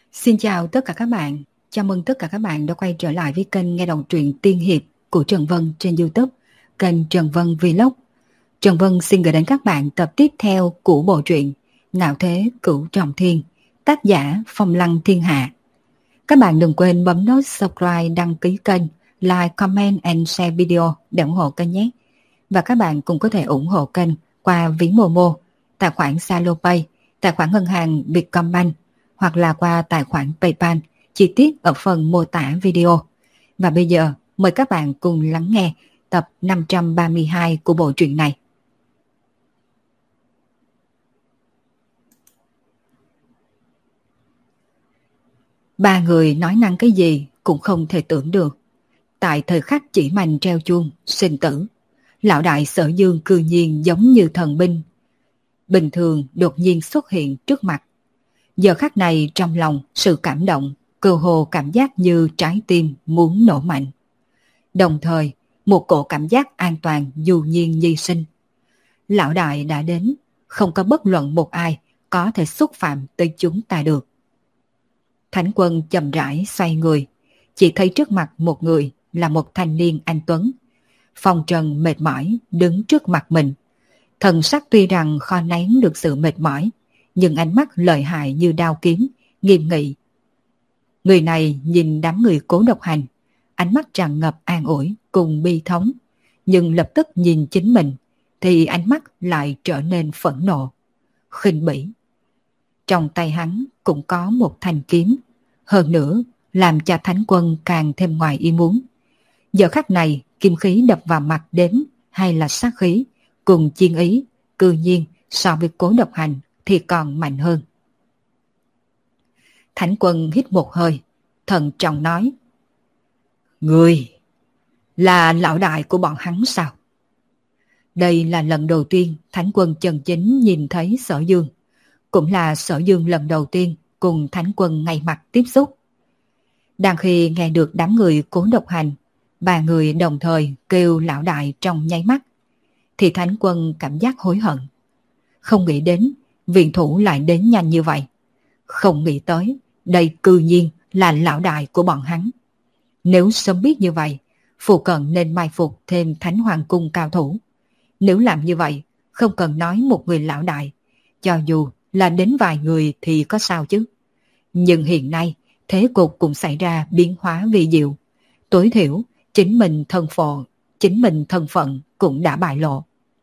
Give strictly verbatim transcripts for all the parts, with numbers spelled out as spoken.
Xin chào tất cả các bạn, chào mừng tất cả các bạn đã quay trở lại với kênh nghe đọc truyện tiên hiệp của Trần Vân trên YouTube, kênh Trần Vân Vlog. Trần Vân xin gửi đến các bạn tập tiếp theo của bộ truyện Ngạo Thế Cửu Trọng Thiên, tác giả Phong Lăng Thiên Hạ. Các bạn đừng quên bấm nút subscribe, đăng ký kênh, like, comment and share video để ủng hộ kênh nhé. Và các bạn cũng có thể ủng hộ kênh qua ví Momo, tài khoản Salopay, tài khoản ngân hàng Vietcombank hoặc là qua tài khoản PayPal, chi tiết ở phần mô tả video. Và bây giờ mời các bạn cùng lắng nghe tập năm trăm ba mươi hai của bộ truyện này. Ba người nói năng cái gì cũng không thể tưởng được. Tại thời khắc chỉ mành treo chuông sinh tử, lão đại Sở Dương cư nhiên giống như thần binh bình thường đột nhiên xuất hiện trước mặt. Giờ khắc này trong lòng sự cảm động, cơ hồ cảm giác như trái tim muốn nổ mạnh. Đồng thời, một cổ cảm giác an toàn dù nhiên nhi sinh. Lão đại đã đến, không có bất luận một ai có thể xúc phạm tới chúng ta được. Thánh Quân chậm rãi xoay người, chỉ thấy trước mặt một người là một thanh niên anh tuấn. Phong trần mệt mỏi đứng trước mặt mình. Thần sắc tuy rằng khó nén được sự mệt mỏi, nhưng ánh mắt lợi hại như đao kiếm, nghiêm nghị. Người này nhìn đám người Cố Độc Hành, ánh mắt tràn ngập an ủi cùng bi thống, nhưng lập tức nhìn chính mình thì ánh mắt lại trở nên phẫn nộ, khinh bỉ. Trong tay hắn cũng có một thanh kiếm, hơn nữa làm cho Thánh Quân càng thêm ngoài ý muốn. Giờ khắc này kim khí đập vào mặt đến hay là sát khí cùng chiên ý, cư nhiên so với Cố Độc Hành thì còn mạnh hơn. Thánh Quân hít một hơi, thận trọng nói: Người là lão đại của bọn hắn sao? Đây là lần đầu tiên Thánh Quân chân chính nhìn thấy Sở Dương, cũng là Sở Dương lần đầu tiên cùng Thánh Quân ngay mặt tiếp xúc. Đang khi nghe được đám người Cố Độc Hành, ba người đồng thời kêu lão đại trong nháy mắt, thì Thánh Quân cảm giác hối hận. Không nghĩ đến viện thủ lại đến nhanh như vậy. Không nghĩ tới đây cư nhiên là lão đại của bọn hắn. Nếu sớm biết như vậy, phụ cận nên mai phục thêm Thánh Hoàng Cung cao thủ. Nếu làm như vậy, không cần nói một người lão đại, cho dù là đến vài người thì có sao chứ. Nhưng hiện nay, thế cục cũng xảy ra biến hóa vi diệu. Tối thiểu, chính mình thân phận, chính mình thân phận cũng đã bại lộ.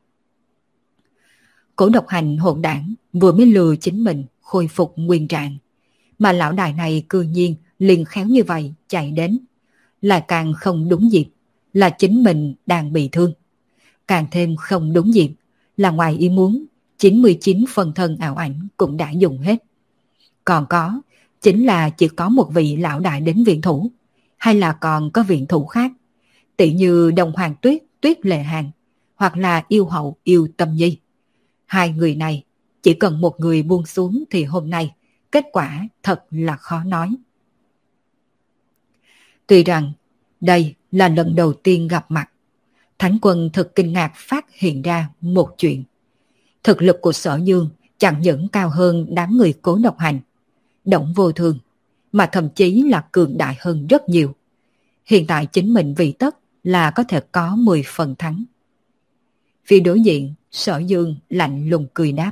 Cố Độc Hành hỗn đảng vừa mới lừa chính mình khôi phục nguyên trạng, mà lão đại này cư nhiên liền khéo như vậy chạy đến, lại càng không đúng dịp là chính mình đang bị thương, càng thêm không đúng dịp là ngoài ý muốn chín mươi chín phần thân ảo ảnh cũng đã dùng hết. Còn có chính là chỉ có một vị lão đại đến viện thủ, hay là còn có viện thủ khác, tỷ như Đông Hoàng Tuyết, Tuyết Lệ Hàn, hoặc là Yêu Hậu, Yêu Tâm Nhi. Hai người này, chỉ cần một người buông xuống thì hôm nay kết quả thật là khó nói. Tuy rằng đây là lần đầu tiên gặp mặt, Thánh Quân thật kinh ngạc phát hiện ra một chuyện. Thực lực của Sở Dương chẳng những cao hơn đám người Cố Độc Hành, Đổng Vô Thường, mà thậm chí là cường đại hơn rất nhiều. Hiện tại chính mình vì tất là có thể có mười phần thắng. Phía đối diện, Sở Dương lạnh lùng cười đáp: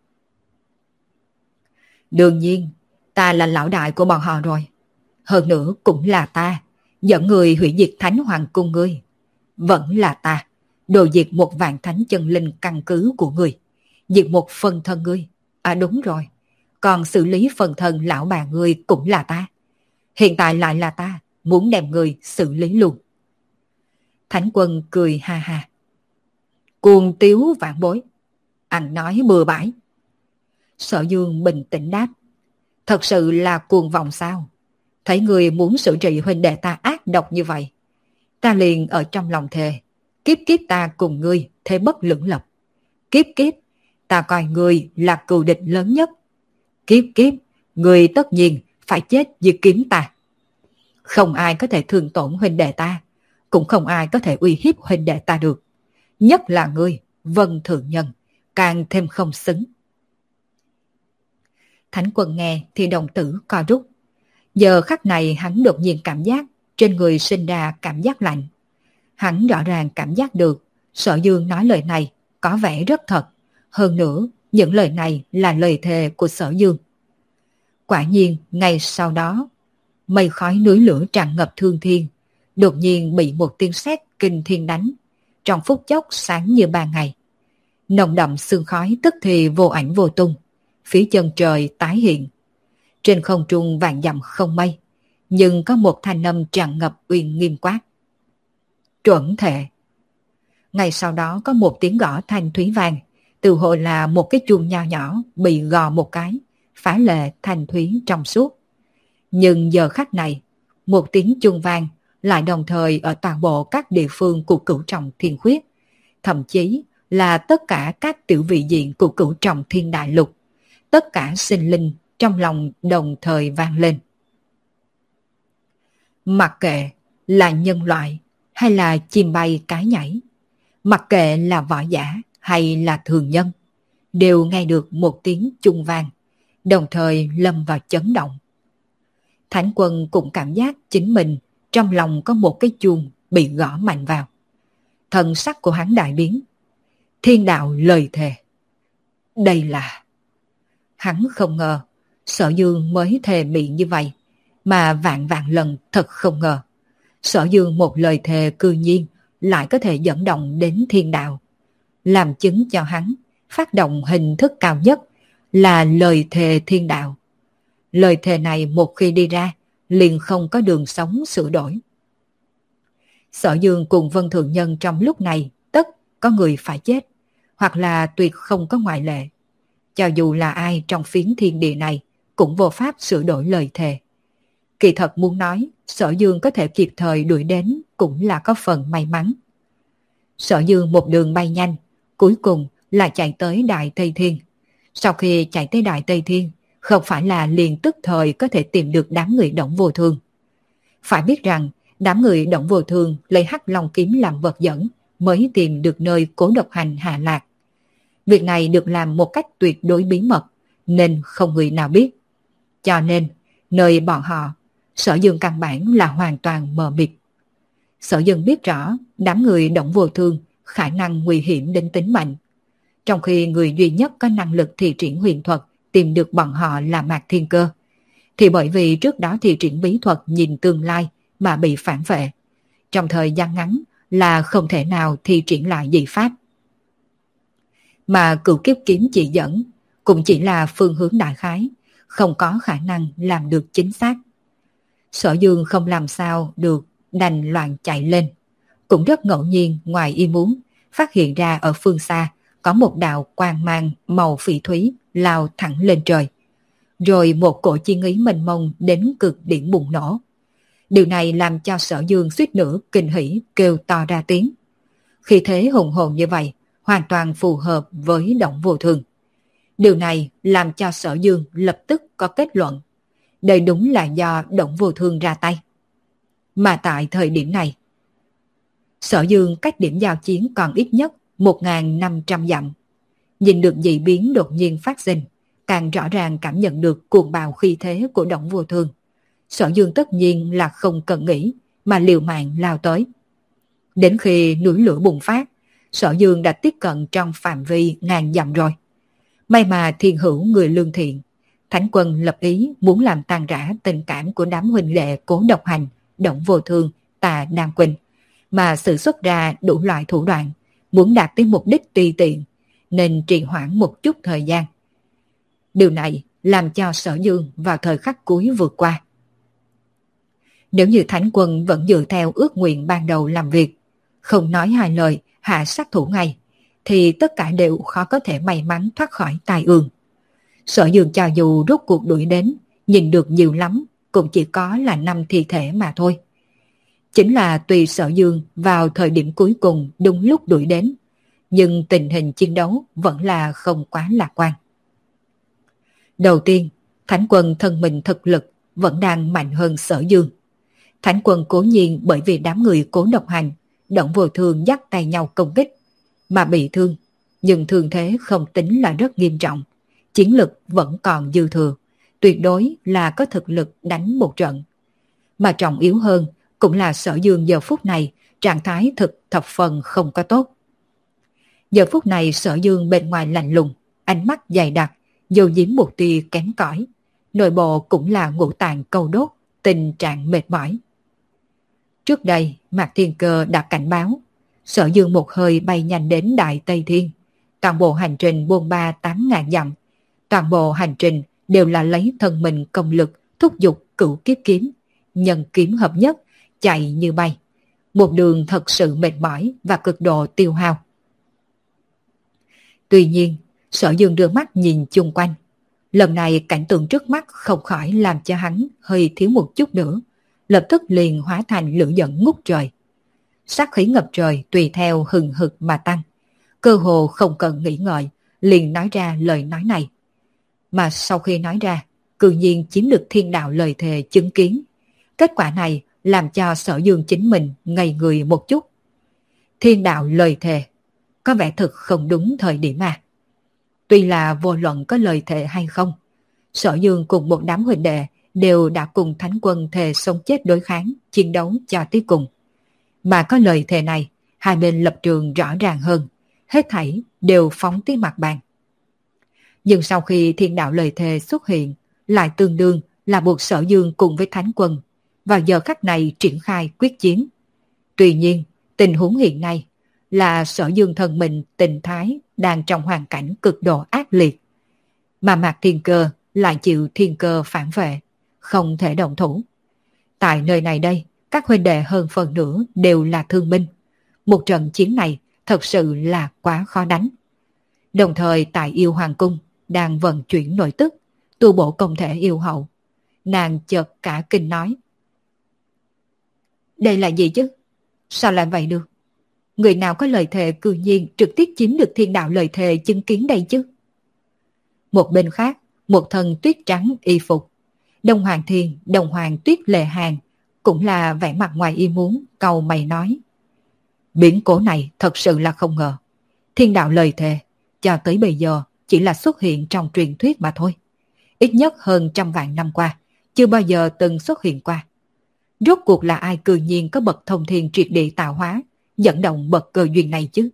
Đương nhiên, ta là lão đại của bọn họ rồi. Hơn nữa cũng là ta dẫn người hủy diệt Thánh Hoàng Cung ngươi. Vẫn là ta đồ diệt một vạn thánh chân linh căn cứ của ngươi, diệt một phần thân ngươi. À đúng rồi, còn xử lý phần thân lão bà ngươi cũng là ta. Hiện tại lại là ta muốn đem ngươi xử lý luôn. Thánh Quân cười ha ha: Cuồng tiếu vạn bối, ăn nói bừa bãi. Sở Dương bình tĩnh đáp: Thật sự là cuồng vọng sao? Thấy người muốn xử trị huynh đệ ta ác độc như vậy, ta liền ở trong lòng thề, kiếp kiếp ta cùng ngươi thế bất lưỡng lập. Kiếp kiếp ta coi ngươi là cừu địch lớn nhất. Kiếp kiếp ngươi tất nhiên phải chết dưới kiếm ta. Không ai có thể thương tổn huynh đệ ta, cũng không ai có thể uy hiếp huynh đệ ta được. Nhất là ngươi, Vân Thượng Nhân, càng thêm không xứng. Thánh Quân nghe thì đồng tử co rút, Giờ khắc này hắn đột nhiên cảm giác trên người sinh ra cảm giác lạnh. Hắn rõ ràng cảm giác được Sở Dương nói lời này có vẻ rất thật. Hơn nữa, những lời này là lời thề của Sở Dương. Quả nhiên, ngay sau đó, mây khói núi lửa tràn ngập thương thiên, đột nhiên bị một tiếng sét kinh thiên đánh, trong phút chốc sáng như ban ngày. Nồng đậm sương khói tức thì vô ảnh vô tung, phía chân trời tái hiện. Trên không trung vạn dặm không mây, nhưng có một thanh âm tràn ngập uy nghiêm quát. Chuẩn thệ. Ngay sau đó có một tiếng gõ thanh thúy vang, từ hồi là một cái chuông nho nhỏ bị gò một cái, phá lệ thanh thúy trong suốt. Nhưng giờ khắc này, một tiếng chuông vang lại đồng thời ở toàn bộ các địa phương của Cửu Trọng Thiên Khuyết, thậm chí là tất cả các tiểu vị diện của Cửu Trọng Thiên Đại Lục, tất cả sinh linh trong lòng đồng thời vang lên. Mặc kệ là nhân loại hay là chim bay cái nhảy, mặc kệ là võ giả hay là thường nhân, đều nghe được một tiếng chuông vang, đồng thời lâm vào chấn động. Thánh Quân cũng cảm giác chính mình trong lòng có một cái chuông bị gõ mạnh vào. Thần sắc của hắn đại biến. Thiên đạo lời thề. Đây là... Hắn không ngờ Sở Dương mới thề miệng như vậy, mà vạn vạn lần thật không ngờ. Sở Dương một lời thề cư nhiên lại có thể dẫn động đến thiên đạo, làm chứng cho hắn phát động hình thức cao nhất là lời thề thiên đạo. Lời thề này một khi đi ra, liền không có đường sống sửa đổi. Sở Dương cùng Vân Thượng Nhân trong lúc này tất có người phải chết, hoặc là tuyệt không có ngoại lệ. Cho dù là ai trong phiến thiên địa này cũng vô pháp sửa đổi lời thề. Kỳ thật muốn nói, Sở Dương có thể kịp thời đuổi đến cũng là có phần may mắn. Sở Dương một đường bay nhanh, cuối cùng là chạy tới Đại Tây Thiên. Sau khi chạy tới Đại Tây Thiên, không phải là liền tức thời có thể tìm được đám người Đổng Vô Thương. Phải biết rằng, đám người Đổng Vô Thương lấy Hắc Long kiếm làm vật dẫn mới tìm được nơi Cố Độc Hành hạ lạc. Việc này được làm một cách tuyệt đối bí mật, nên không người nào biết. Cho nên, nơi bọn họ, Sở Dương căn bản là hoàn toàn mờ mịt. Sở Dương biết rõ đám người Đổng Vô Thương khả năng nguy hiểm đến tính mệnh. Trong khi người duy nhất có năng lực thi triển huyền thuật tìm được bọn họ là Mạc Thiên Cơ, thì bởi vì trước đó thi triển bí thuật nhìn tương lai mà bị phản vệ, trong thời gian ngắn là không thể nào thi triển lại dị pháp. Mà Cửu Kiếp kiếm chỉ dẫn cũng chỉ là phương hướng đại khái, không có khả năng làm được chính xác. Sở Dương không làm sao được, đành loạn chạy lên. Cũng rất ngẫu nhiên ngoài ý muốn, phát hiện ra ở phương xa có một đạo quang mang màu phỉ thúy lao thẳng lên trời. Rồi một cổ chi ý mênh mông đến cực điểm bùng nổ. Điều này làm cho Sở Dương suýt nữa kinh hỉ kêu to ra tiếng. Khi thế hùng hồn như vậy, hoàn toàn phù hợp với Đổng Vô Thương. Điều này làm cho Sở Dương lập tức có kết luận. Đây đúng là do Đổng Vô Thương ra tay. Mà tại thời điểm này, Sở Dương cách điểm giao chiến còn ít nhất một nghìn năm trăm dặm. Nhìn được dị biến đột nhiên phát sinh, càng rõ ràng cảm nhận được cuồng bạo khí thế của Đổng Vô Thương. Sở Dương tất nhiên là không cần nghĩ, mà liều mạng lao tới. Đến khi núi lửa bùng phát, Sở Dương đã tiếp cận trong phạm vi ngàn dặm rồi. May mà thiên hữu người lương thiện, Thánh Quân lập ý muốn làm tan rã tình cảm của đám huynh đệ Cố Độc Hành, Đổng Vô Thương, Tà Đan Quỳnh, mà sử xuất ra đủ loại thủ đoạn, muốn đạt tới mục đích tùy tiện, nên trì hoãn một chút thời gian. Điều này làm cho Sở Dương vào thời khắc cuối vượt qua. Nếu như Thánh Quân vẫn dựa theo ước nguyện ban đầu làm việc, không nói hai lời hạ sát thủ ngay, thì tất cả đều khó có thể may mắn thoát khỏi tai ương. Sở Dương cho dù rốt cuộc đuổi đến, nhìn được nhiều lắm, cũng chỉ có là năm thi thể mà thôi. Chính là tùy Sở Dương vào thời điểm cuối cùng đúng lúc đuổi đến, nhưng tình hình chiến đấu vẫn là không quá lạc quan. Đầu tiên, Thánh Quân thân mình thực lực vẫn đang mạnh hơn Sở Dương. Thánh Quân cố nhiên bởi vì đám người Cố Độc Hành, Đổng Vô Thương dắt tay nhau công kích, mà bị thương, nhưng thương thế không tính là rất nghiêm trọng, chiến lực vẫn còn dư thừa, tuyệt đối là có thực lực đánh một trận. Mà trọng yếu hơn cũng là Sở Dương giờ phút này trạng thái thực thập phần không có tốt. Giờ phút này Sở Dương bên ngoài lạnh lùng, ánh mắt dày đặc, dầu diếm một tia kém cỏi, nội bộ cũng là ngũ tạng câu đốt, tình trạng mệt mỏi. Trước đây, Mạc Thiên Cơ đã cảnh báo, Sở Dương một hơi bay nhanh đến Đại Tây Thiên. Toàn bộ hành trình buôn ba tám ngàn dặm, toàn bộ hành trình đều là lấy thân mình công lực thúc giục cửu kiếp kiếm, nhân kiếm hợp nhất, chạy như bay. Một đường thật sự mệt mỏi và cực độ tiêu hao. Tuy nhiên, Sở Dương đưa mắt nhìn chung quanh. Lần này cảnh tượng trước mắt không khỏi làm cho hắn hơi thiếu một chút nữa, lập tức liền hóa thành lửa giận ngút trời. Sát khí ngập trời tùy theo hừng hực mà tăng, cơ hồ không cần nghĩ ngợi, liền nói ra lời nói này. Mà sau khi nói ra, cư nhiên chiếm được thiên đạo lời thề chứng kiến. Kết quả này làm cho Sở Dương chính mình ngây người một chút. Thiên đạo lời thề, có vẻ thực không đúng thời điểm mà. Tuy là vô luận có lời thề hay không, Sở Dương cùng một đám huynh đệ đều đã cùng Thánh Quân thề sống chết đối kháng, chiến đấu cho tới cùng. Mà có lời thề này, hai bên lập trường rõ ràng hơn, hết thảy đều phóng tới mặt bàn. Nhưng sau khi thiên đạo lời thề xuất hiện, lại tương đương là buộc Sở Dương cùng với Thánh Quân vào giờ khắc này triển khai quyết chiến. Tuy nhiên, tình huống hiện nay là Sở Dương thân mình tình thái đang trong hoàn cảnh cực độ ác liệt, mà Mạc Thiên Cơ lại chịu thiên cơ phản vệ, không thể động thủ. Tại nơi này đây, các huynh đệ hơn phần nửa đều là thương binh. Một trận chiến này thật sự là quá khó đánh. Đồng thời tại Yêu Hoàng Cung đang vận chuyển nội tức, tu bổ công thể yêu hậu. Nàng chợt cả kinh nói: đây là gì chứ? Sao lại vậy được? Người nào có lời thề cư nhiên trực tiếp chiếm được thiên đạo lời thề chứng kiến đây chứ? Một bên khác, một thân tuyết trắng y phục, Đông Hoàng Thiên, Đông Hoàng Tuyết Lệ Hàng cũng là vẻ mặt ngoài ý muốn, cau mày nói: biến cố này thật sự là không ngờ. Thiên đạo lời thề cho tới bây giờ chỉ là xuất hiện trong truyền thuyết mà thôi. Ít nhất hơn trăm vạn năm qua, chưa bao giờ từng xuất hiện qua. Rốt cuộc là ai cư nhiên có bậc thông thiên triệt địa tạo hóa, dẫn động bậc cơ duyên này chứ?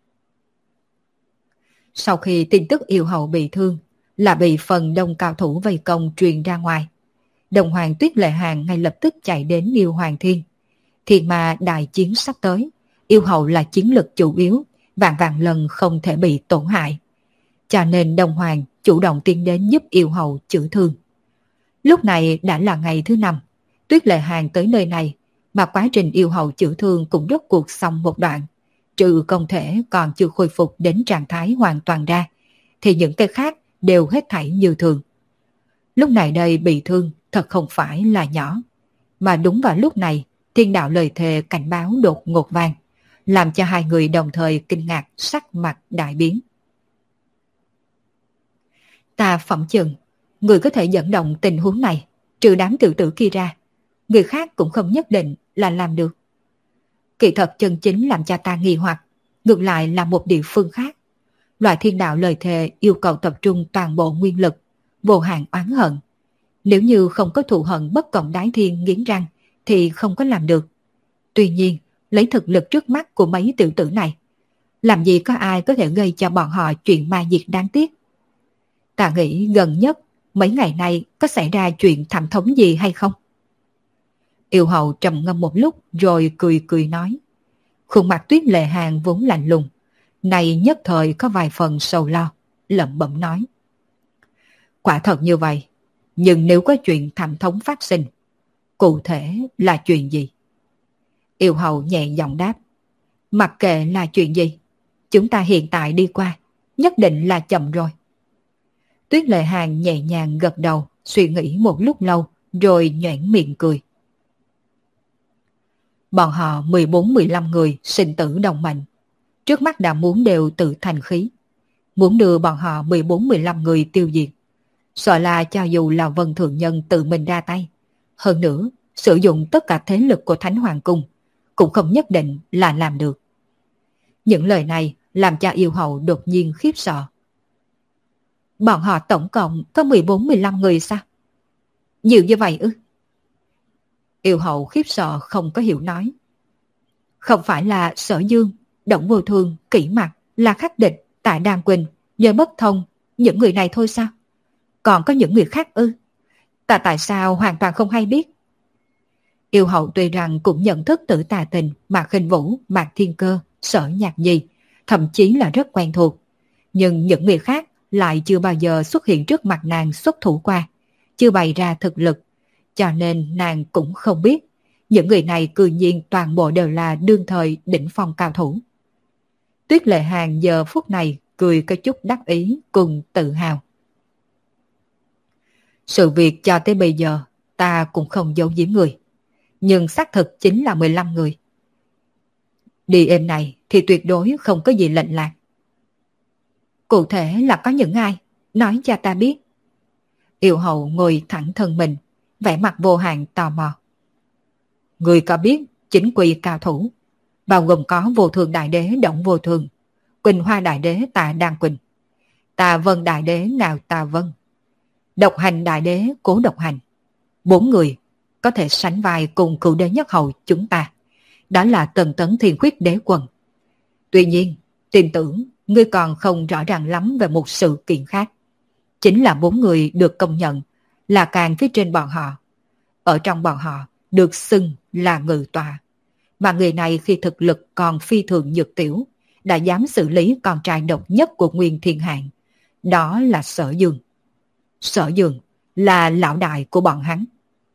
Sau khi tin tức yêu hậu bị thương, là bị phần đông cao thủ vây công truyền ra ngoài, Đồng Hoàng Tuyết Lệ Hàng ngay lập tức chạy đến Yêu Hoàng Thiên. Thì mà đại chiến sắp tới, yêu hậu là chiến lực chủ yếu, vạn vạn lần không thể bị tổn hại. Cho nên Đồng Hoàng chủ động tiến đến giúp yêu hậu chữa thương. Lúc này đã là ngày thứ năm, Tuyết Lệ Hàng tới nơi này, mà quá trình yêu hậu chữa thương cũng rốt cuộc xong một đoạn. Trừ công thể còn chưa khôi phục đến trạng thái hoàn toàn ra, thì những cái khác đều hết thảy như thường. Lúc này đây bị thương thật không phải là nhỏ. Mà đúng vào lúc này, thiên đạo lời thề cảnh báo đột ngột vang, làm cho hai người đồng thời kinh ngạc, sắc mặt đại biến. Ta phỏng chừng, người có thể dẫn động tình huống này, trừ đám tự tử kia ra, người khác cũng không nhất định là làm được. Kỳ thật chân chính làm cho ta nghi hoặc, ngược lại là một địa phương khác. Loại thiên đạo lời thề yêu cầu tập trung toàn bộ nguyên lực, vô hạn oán hận. Nếu như không có thù hận bất cộng đái thiên nghiến răng, thì không có làm được. Tuy nhiên, lấy thực lực trước mắt của mấy tiểu tử này, làm gì có ai có thể gây cho bọn họ chuyện ma diệt đáng tiếc. Ta nghĩ gần nhất, mấy ngày nay có xảy ra chuyện thảm thống gì hay không? Yêu hậu trầm ngâm một lúc rồi cười cười nói. Khuôn mặt Tuyết Lệ Hàng vốn lạnh lùng, này nhất thời có vài phần sầu lo, lẩm bẩm nói. Quả thật như vậy, nhưng nếu có chuyện thảm thống phát sinh, cụ thể là chuyện gì? Yêu hậu nhẹ giọng đáp. Mặc kệ là chuyện gì, chúng ta hiện tại đi qua, nhất định là chậm rồi. Tuyết Lệ Hàng nhẹ nhàng gật đầu, suy nghĩ một lúc lâu, rồi nhoẻn miệng cười. Bọn họ mười bốn mười lăm người sinh tử đồng mệnh, trước mắt đã muốn đều tự thành khí, muốn đưa bọn họ mười bốn mười lăm người tiêu diệt. Sợ là cho dù là Vân Thượng Nhân tự mình ra tay, hơn nữa sử dụng tất cả thế lực của Thánh Hoàng Cung, cũng không nhất định là làm được. Những lời này làm cho yêu hậu đột nhiên khiếp sợ. Bọn họ tổng cộng có mười bốn mười lăm người sao? Nhiều như vậy ư? Yêu hậu khiếp sợ không có hiểu nói. Không phải là Sở Dương, Động Vô Thương, Kỷ Mặc, La Khắc Địch, Tạ Đan Quỳnh, Nhớ Bất Thông, những người này thôi sao? Còn có những người khác ư? Ta tại sao hoàn toàn không hay biết? Yêu hậu tuy rằng cũng nhận thức Tử Tà Tình, Mạc Khinh Vũ, Mạc Thiên Cơ, Sở Nhạc Nhi, thậm chí là rất quen thuộc. Nhưng những người khác lại chưa bao giờ xuất hiện trước mặt nàng xuất thủ qua, chưa bày ra thực lực, cho nên nàng cũng không biết những người này cư nhiên toàn bộ đều là đương thời đỉnh phong cao thủ. Tuyết Lệ Hàn giờ phút này cười có chút đắc ý cùng tự hào. Sự việc cho tới bây giờ ta cũng không giấu giếm người, nhưng xác thực chính là mười lăm người. Đi êm này thì tuyệt đối không có gì lệch lạc. Cụ thể là có những ai? Nói cho ta biết. Yêu hậu ngồi thẳng thân mình, vẻ mặt vô hạn tò mò. Người có biết chính quy cao thủ, bao gồm có Vô Thường Đại Đế Động Vô Thường, Quỳnh Hoa Đại Đế Tạ Đan Quỳnh, Tà Vân Đại Đế Ngạo Tà Vân, Độc Hành Đại Đế Cố Độc Hành. Bốn người có thể sánh vai cùng cựu đế nhất hầu chúng ta, đó là Tần Tấn Thiên Khuyết Đế Quân. Tuy nhiên, tin tưởng ngươi còn không rõ ràng lắm về một sự kiện khác. Chính là bốn người được công nhận là càng phía trên bọn họ. Ở trong bọn họ được xưng là ngự tọa. Mà người này khi thực lực còn phi thường nhược tiểu, đã dám xử lý con trai độc nhất của Nguyên Thiên Hạng. Đó là Sở Dương. Sở Dương là lão đại của bọn hắn.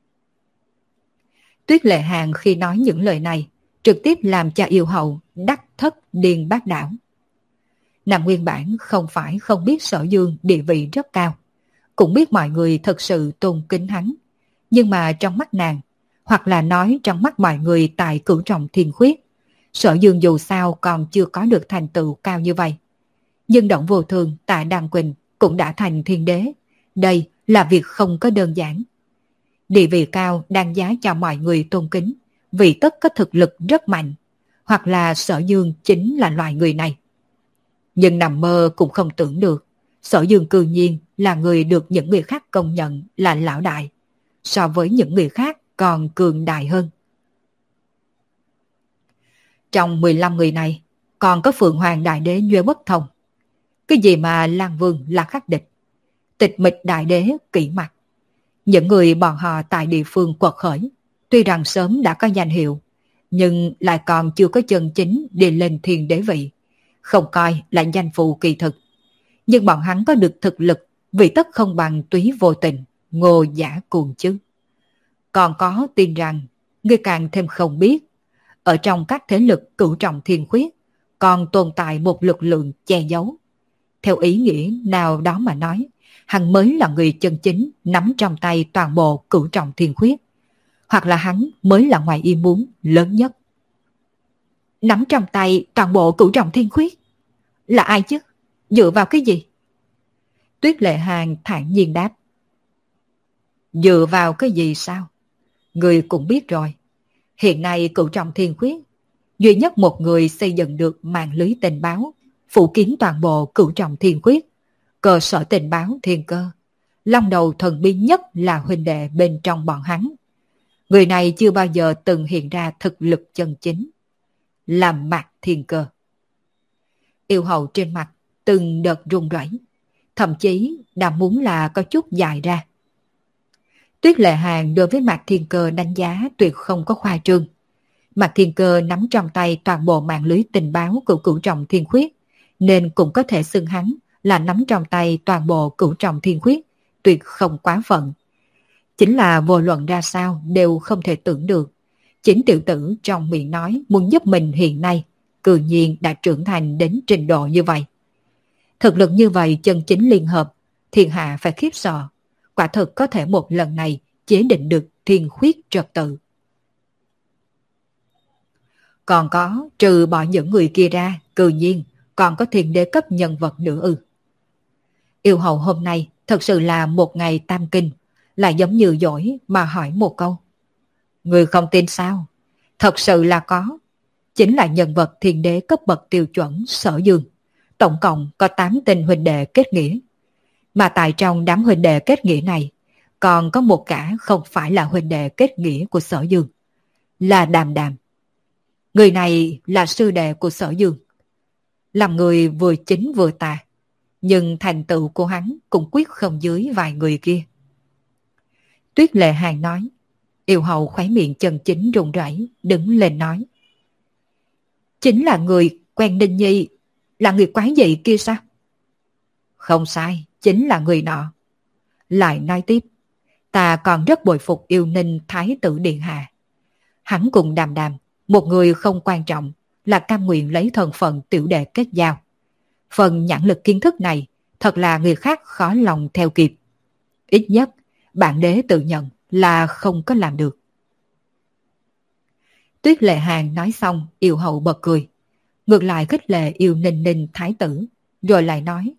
Tuyết Lệ Hàn khi nói những lời này, trực tiếp làm cho yêu hậu đắc thất điên bát đảo. Nàng nguyên bản không phải không biết Sở Dương địa vị rất cao, cũng biết mọi người thật sự tôn kính hắn. Nhưng mà trong mắt nàng, hoặc là nói trong mắt mọi người tại Cửu Trọng Thiên Khuyết, Sở Dương dù sao còn chưa có được thành tựu cao như vậy. Nhưng Động Vô Thường, Tạ Đan Quỳnh cũng đã thành thiên đế. Đây là việc không có đơn giản. Địa vị cao đáng giá cho mọi người tôn kính, vì tất có thực lực rất mạnh, hoặc là Sở Dương chính là loại người này. Nhưng nằm mơ cũng không tưởng được, Sở Dương cư nhiên là người được những người khác công nhận là lão đại, so với những người khác còn cường đại hơn. Trong mười lăm người này, còn có Phượng Hoàng Đại Đế Nhuê Bất Thông. Cái gì mà Lan Vương là khắc địch, Tịch Mịch Đại Đế Kỷ Mặc. Những người bọn họ tại địa phương quật khởi, tuy rằng sớm đã có danh hiệu, nhưng lại còn chưa có chân chính đi lên thiên đế vị, không coi là danh phù kỳ thực. Nhưng bọn hắn có được thực lực, vì tất không bằng Túy Vô Tình, Ngô Giả Cuồng chứ. Còn có tin rằng, ngươi càng thêm không biết, ở trong các thế lực Cửu Trọng Thiên Khuyết, còn tồn tại một lực lượng che giấu. Theo ý nghĩa nào đó mà nói, hắn mới là người chân chính nắm trong tay toàn bộ Cửu Trọng Thiên Khuyết, hoặc là hắn mới là ngoài ý muốn lớn nhất. Nắm trong tay toàn bộ Cửu Trọng Thiên Khuyết? Là ai chứ? Dựa vào cái gì? Tuyết Lệ Hàn thản nhiên đáp. Dựa vào cái gì sao? Người cũng biết rồi. Hiện nay Cửu Trọng Thiên Khuyết, duy nhất một người xây dựng được mạng lưới tình báo, phủ kín toàn bộ Cửu Trọng Thiên Khuyết, cơ sở tình báo Thiên Cơ. Long đầu thần bí nhất là huynh đệ bên trong bọn hắn. Người này chưa bao giờ từng hiện ra thực lực chân chính. Là Mạc Thiên Cơ. Yêu hậu trên mặt từng đợt run rẩy, thậm chí đã muốn là có chút dài ra. Tuyết Lệ Hàn đối với Mạc Thiên Cơ đánh giá tuyệt không có khoa trương. Mạc Thiên Cơ nắm trong tay toàn bộ mạng lưới tình báo của Cửu Trọng Thiên Khuyết, nên cũng có thể xưng hắn là nắm trong tay toàn bộ Cửu Trọng Thiên Khuyết, tuyệt không quá phận. Chính là vô luận ra sao đều không thể tưởng được, chính tiểu tử trong miệng nói muốn giúp mình hiện nay, cư nhiên đã trưởng thành đến trình độ như vậy. Thực lực như vậy chân chính liên hợp, thiên hạ phải khiếp sợ, quả thực có thể một lần này chế định được thiên khuyết trật tự. Còn có, trừ bỏ những người kia ra, cư nhiên còn có thiên đế cấp nhân vật nữa ư? Yêu hậu hôm nay thật sự là một ngày tam kinh, lại giống như dỗi mà hỏi một câu. Người không tin sao? Thật sự là có. Chính là nhân vật thiên đế cấp bậc tiêu chuẩn Sở Dương. Tổng cộng có tám tên huynh đệ kết nghĩa. Mà tại trong đám huynh đệ kết nghĩa này, còn có một cả không phải là huynh đệ kết nghĩa của Sở Dương, là Đàm Đàm. Người này là sư đệ của Sở Dương, làm người vừa chính vừa tà, nhưng thành tựu của hắn cũng quyết không dưới vài người kia. Tuyết Lệ Hàn nói. Yêu hậu khóe miệng chân chính run rẩy, đứng lên nói. Chính là người quen Ninh Nhi, là người quái dị kia sao? Không sai, chính là người nọ. Lại nói tiếp, ta còn rất bội phục yêu Ninh Thái tử Điện Hạ. Hắn cùng Đàm Đàm, một người không quan trọng, là cam nguyện lấy thân phận tiểu đệ kết giao. Phần nhãn lực kiến thức này, thật là người khác khó lòng theo kịp. Ít nhất, bản đế tự nhận là không có làm được. Tuyết Lệ Hàn nói xong, yêu hậu bật cười. Ngược lại khích lệ yêu Ninh Ninh Thái tử, rồi lại nói.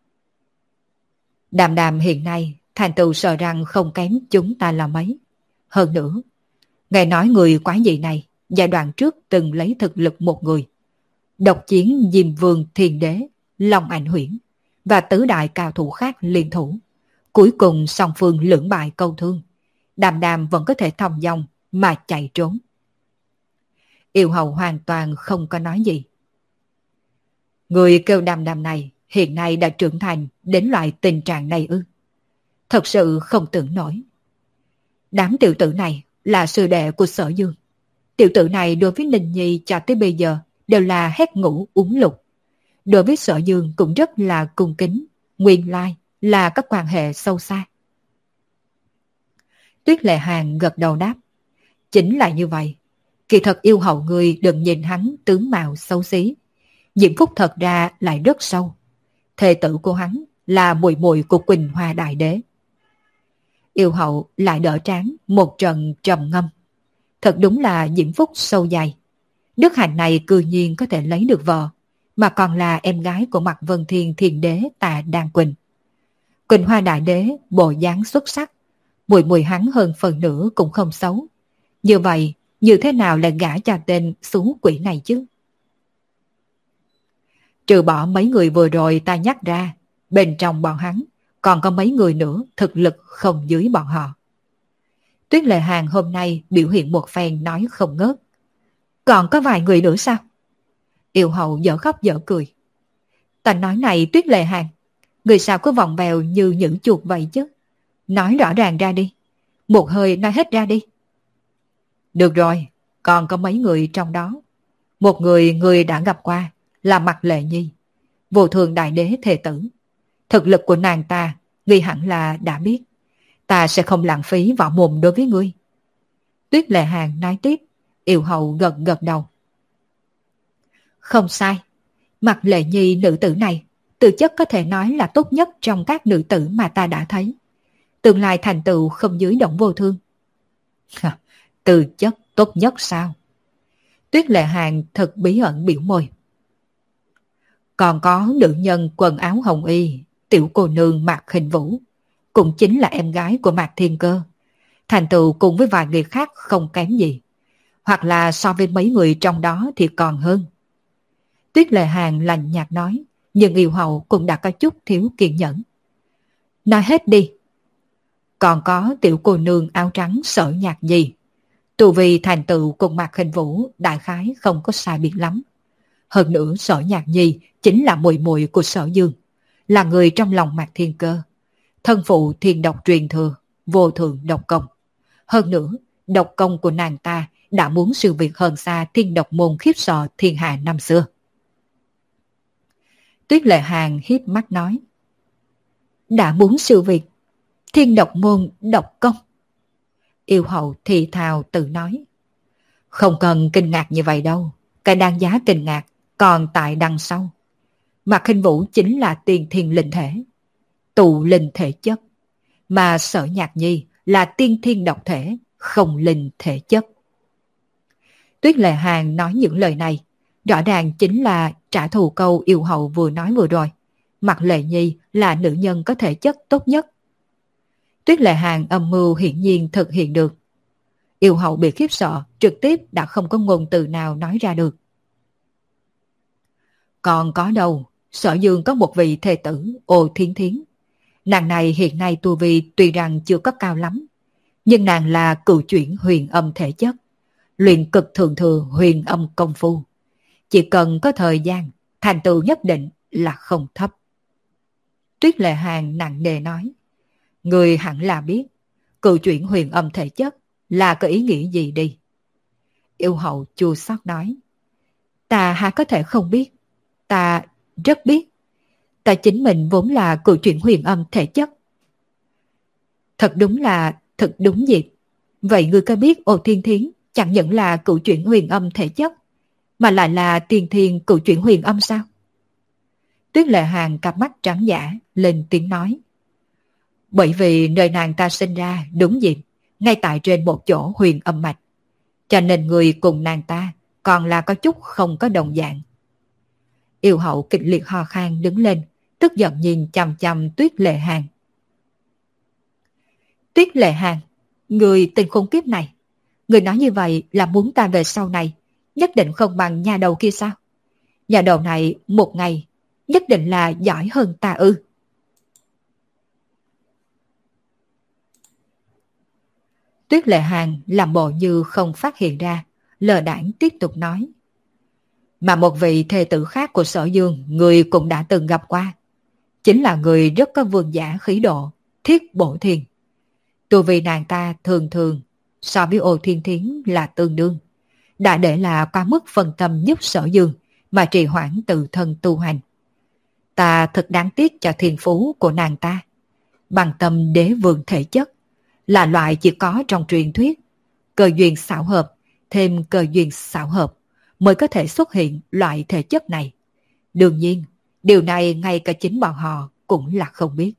Đàm Đàm hiện nay, thành tựu sợ rằng không kém chúng ta là mấy. Hơn nữa, nghe nói người quái dị này, giai đoạn trước từng lấy thực lực một người. Độc chiến Diêm Vương Thiên Đế, Long Ảnh Huyễn và tứ đại cao thủ khác liên thủ. Cuối cùng song phương lưỡng bại câu thương. Đàm Đàm vẫn có thể thong dong mà chạy trốn. Yêu hậu hoàn toàn không có nói gì. Người kêu Đàm Đàm này hiện nay đã trưởng thành đến loại tình trạng này ư? Thật sự không tưởng nổi. Đám tiểu tử này là sư đệ của Sở Dương. Tiểu tử này đối với Ninh Nhi cho tới bây giờ đều là hét ngủ uống lục. Đối với Sở Dương cũng rất là cung kính, nguyên lai là các quan hệ sâu xa. Tuyết Lệ Hàn gật đầu đáp. Chính là như vậy. Kỳ thật yêu hậu người đừng nhìn hắn tướng mạo xấu xí. Diễm phúc thật ra lại rất sâu. Thê tử của hắn là muội muội của Quỳnh Hoa Đại Đế. Yêu hậu lại đỡ trán một trận trầm ngâm. Thật đúng là diễm phúc sâu dày. Đức hạnh này cư nhiên có thể lấy được vợ, mà còn là em gái của Mạc Vân Thiên Thiên Đế Tà Đan Quỳnh. Quỳnh Hoa Đại Đế bộ dáng xuất sắc, muội muội hắn hơn phần nửa cũng không xấu. Như vậy, như thế nào lại gả cho tên xú quỷ này chứ? Trừ bỏ mấy người vừa rồi ta nhắc ra, bên trong bọn hắn còn có mấy người nữa thực lực không dưới bọn họ. Tuyết Lệ Hàn hôm nay biểu hiện một phen nói không ngớt. Còn có vài người nữa sao? Yêu hậu dở khóc dở cười. Ta nói này Tuyết Lệ Hàn, người sao cứ vòng vèo như những chuột vậy chứ? Nói rõ ràng ra đi. Một hơi nói hết ra đi. Được rồi, còn có mấy người trong đó. Một người người đã gặp qua là Mạc Lệ Nhi, Vô Thường Đại Đế thê tử. Thực lực của nàng ta, ngươi hẳn là đã biết. Ta sẽ không lãng phí võ mồm đối với ngươi. Tuyết Lệ Hàn nói tiếp, yêu hậu gật gật đầu. Không sai, Mạc Lệ Nhi nữ tử này, tư chất có thể nói là tốt nhất trong các nữ tử mà ta đã thấy. Tương lai thành tựu không dưới Động Vô Thương. Tư chất tốt nhất sao? Tuyết Lệ Hàn thật bí ẩn biểu môi. Còn có nữ nhân quần áo hồng y, tiểu cô nương Mạc Khinh Vũ, cũng chính là em gái của Mạc Thiên Cơ. Thành tựu cùng với vài người khác không kém gì, hoặc là so với mấy người trong đó thì còn hơn. Tuyết Lệ Hàn lạnh nhạt nói, nhưng yêu hậu cũng đã có chút thiếu kiên nhẫn. Nói hết đi. Còn có tiểu cô nương áo trắng Sở Nhạc Nhi. Tu vi thành tựu cùng Mạc Khinh Vũ đại khái không có sai biệt lắm. Hơn nữa Sở Nhạc Nhi chính là muội muội của Sở Dương, là người trong lòng Mạc Thiên Cơ. Thân phụ thiên độc truyền thừa, vô thượng độc công. Hơn nữa, độc công của nàng ta đã muốn siêu việt hơn xa thiên độc môn khiếp sợ thiên hạ năm xưa. Tuyết Lệ Hàn híp mắt nói. Đã muốn siêu việt thiên độc môn độc công. Yêu hậu thì thào tự nói. Không cần kinh ngạc như vậy đâu. Cái đáng giá kinh ngạc còn tại đằng sau. Mạc Khinh Vũ chính là tiên thiên linh thể, tụ linh thể chất. Mà Sở Nhạc Nhi là tiên thiên độc thể, không linh thể chất. Tuyết Lệ Hàn nói những lời này, rõ ràng chính là trả thù câu yêu hậu vừa nói vừa rồi. Mạc Lệ Nhi là nữ nhân có thể chất tốt nhất. Tuyết Lệ Hàn âm mưu hiển nhiên thực hiện được. Yêu hậu bị khiếp sợ, trực tiếp đã không có ngôn từ nào nói ra được. Còn có đâu, Sở Dương có một vị thê tử Ô Thiên Thiến. Nàng này hiện nay tu vi tuy rằng chưa có cao lắm, nhưng nàng là cựu chuyển huyền âm thể chất, luyện cực thượng thừa huyền âm công phu. Chỉ cần có thời gian, thành tựu nhất định là không thấp. Tuyết Lệ Hàng nặng nề nói, người hẳn là biết, cựu chuyển huyền âm thể chất là có ý nghĩa gì đi. Yêu hậu chua xót nói, ta há có thể không biết, ta rất biết. Ta chính mình vốn là cựu chuyển huyền âm thể chất. Thật đúng là thật đúng dịp. Vậy ngươi có biết Ô Thiên Thiến chẳng những là cựu chuyển huyền âm thể chất, mà lại là tiên thiên cựu chuyển huyền âm sao? Tuyết Lệ Hàng cặp mắt trắng dã lên tiếng nói, bởi vì nơi nàng ta sinh ra đúng dịp ngay tại trên một chỗ huyền âm mạch, cho nên người cùng nàng ta còn là có chút không có đồng dạng. Yêu hậu kịch liệt ho khan đứng lên, tức giận nhìn chằm chằm Tuyết Lệ Hàng. Tuyết Lệ Hàng, người tình khốn kiếp này, người nói như vậy là muốn ta về sau này nhất định không bằng nhà đầu kia sao? Nhà đầu này một ngày nhất định là giỏi hơn ta ư? Tuyết Lệ Hàng làm bộ như không phát hiện ra, lờ đãng tiếp tục nói. Mà một vị thê tử khác của Sở Dương người cũng đã từng gặp qua, chính là người rất có vương giả khí độ, Thiết Bổ Thiên. Tu vì nàng ta thường thường so với Ô Thiên Thiến là tương đương, đã để là qua mức phân tâm giúp Sở Dương mà trì hoãn tự thân tu hành. Ta thật đáng tiếc cho thiên phú của nàng ta. Bằng tâm đế vương thể chất là loại chỉ có trong truyền thuyết, cơ duyên xảo hợp thêm cơ duyên xảo hợp mới có thể xuất hiện loại thể chất này. Đương nhiên, điều này ngay cả chính bọn họ cũng là không biết.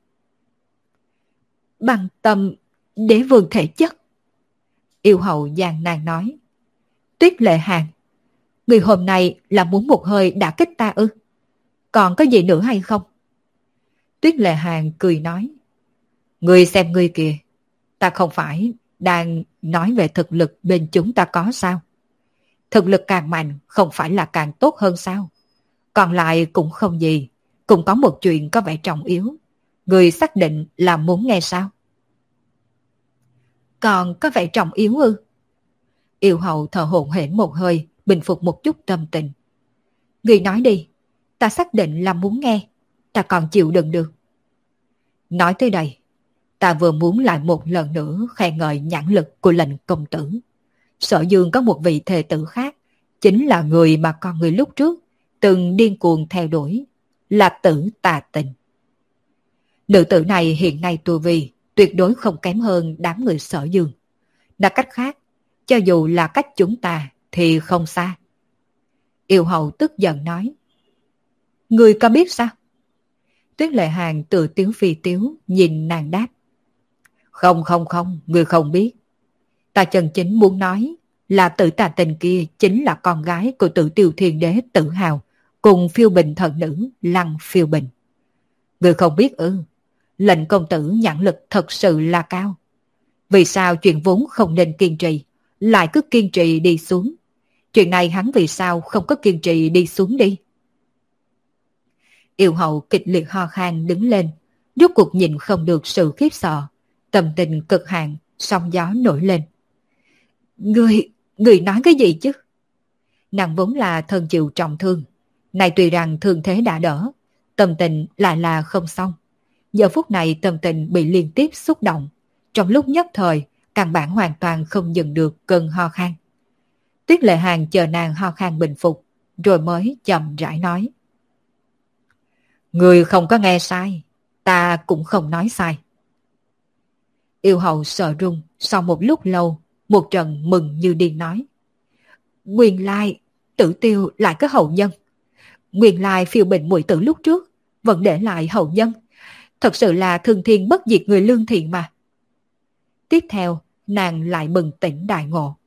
Bằng tâm đế vương thể chất. Yêu hậu gian nan nói. Tuyết Lệ Hàng, người hôm nay là muốn một hơi đã kích ta ư? Còn có gì nữa hay không? Tuyết Lệ Hàng cười nói. Người xem ngươi kìa, ta không phải đang nói về thực lực bên chúng ta có sao? Thực lực càng mạnh không phải là càng tốt hơn sao? Còn lại cũng không gì, cũng có một chuyện có vẻ trọng yếu. Người xác định là muốn nghe sao? Còn có vẻ trọng yếu ư? Yêu hậu thở hổn hển một hơi, bình phục một chút tâm tình. Người nói đi, ta xác định là muốn nghe, ta còn chịu đựng được. Nói tới đây, ta vừa muốn lại một lần nữa khen ngợi nhãn lực của lệnh công tử. Sở Dương có một vị thê tử khác, chính là người mà con người lúc trước từng điên cuồng theo đuổi, là Tử Tà Tình. Nữ tử này hiện nay tu vi tuyệt đối không kém hơn đám người Sở Dương. Nói cách khác, cho dù là cách chúng ta thì không xa. Yêu hậu tức giận nói. Người có biết sao? Tuyết Lệ Hàng tự tiếu phi tiếu nhìn nàng đáp. Không không không, người không biết. Ta chân chính muốn nói là Tử Tà Tình kia chính là con gái của Tử Tiêu Thiên Đế Tử Hào cùng phiêu bình thần nữ Lăng Phiêu Bình. Người không biết ư? Lệnh công tử nhãn lực thật sự là cao. Vì sao chuyện vốn không nên kiên trì lại cứ kiên trì đi xuống? Chuyện này hắn vì sao không có kiên trì đi xuống đi? Yêu hậu kịch liệt ho khan đứng lên, rốt cuộc nhìn không được sự khiếp sợ, tâm tình cực hạn, sóng gió nổi lên. Người, người nói cái gì chứ? Nàng vốn là thân chịu trọng thương, này tuy rằng thương thế đã đỡ, tâm tình lại là không xong. Giờ phút này tâm tình bị liên tiếp xúc động, trong lúc nhất thời, căn bản hoàn toàn không dừng được cơn ho khan. Tuyết Lệ Hàng chờ nàng ho khan bình phục, rồi mới chậm rãi nói. Người không có nghe sai, ta cũng không nói sai. Yêu hậu sợ run, sau một lúc lâu, một trận mừng như điên nói. Nguyên lai, Tử Tiêu lại có hậu nhân. Nguyên lai phiêu bình muội tử lúc trước, vẫn để lại hậu nhân. Thật sự là thương thiên bất diệt người lương thiện mà. Tiếp theo, nàng lại bừng tỉnh đại ngộ.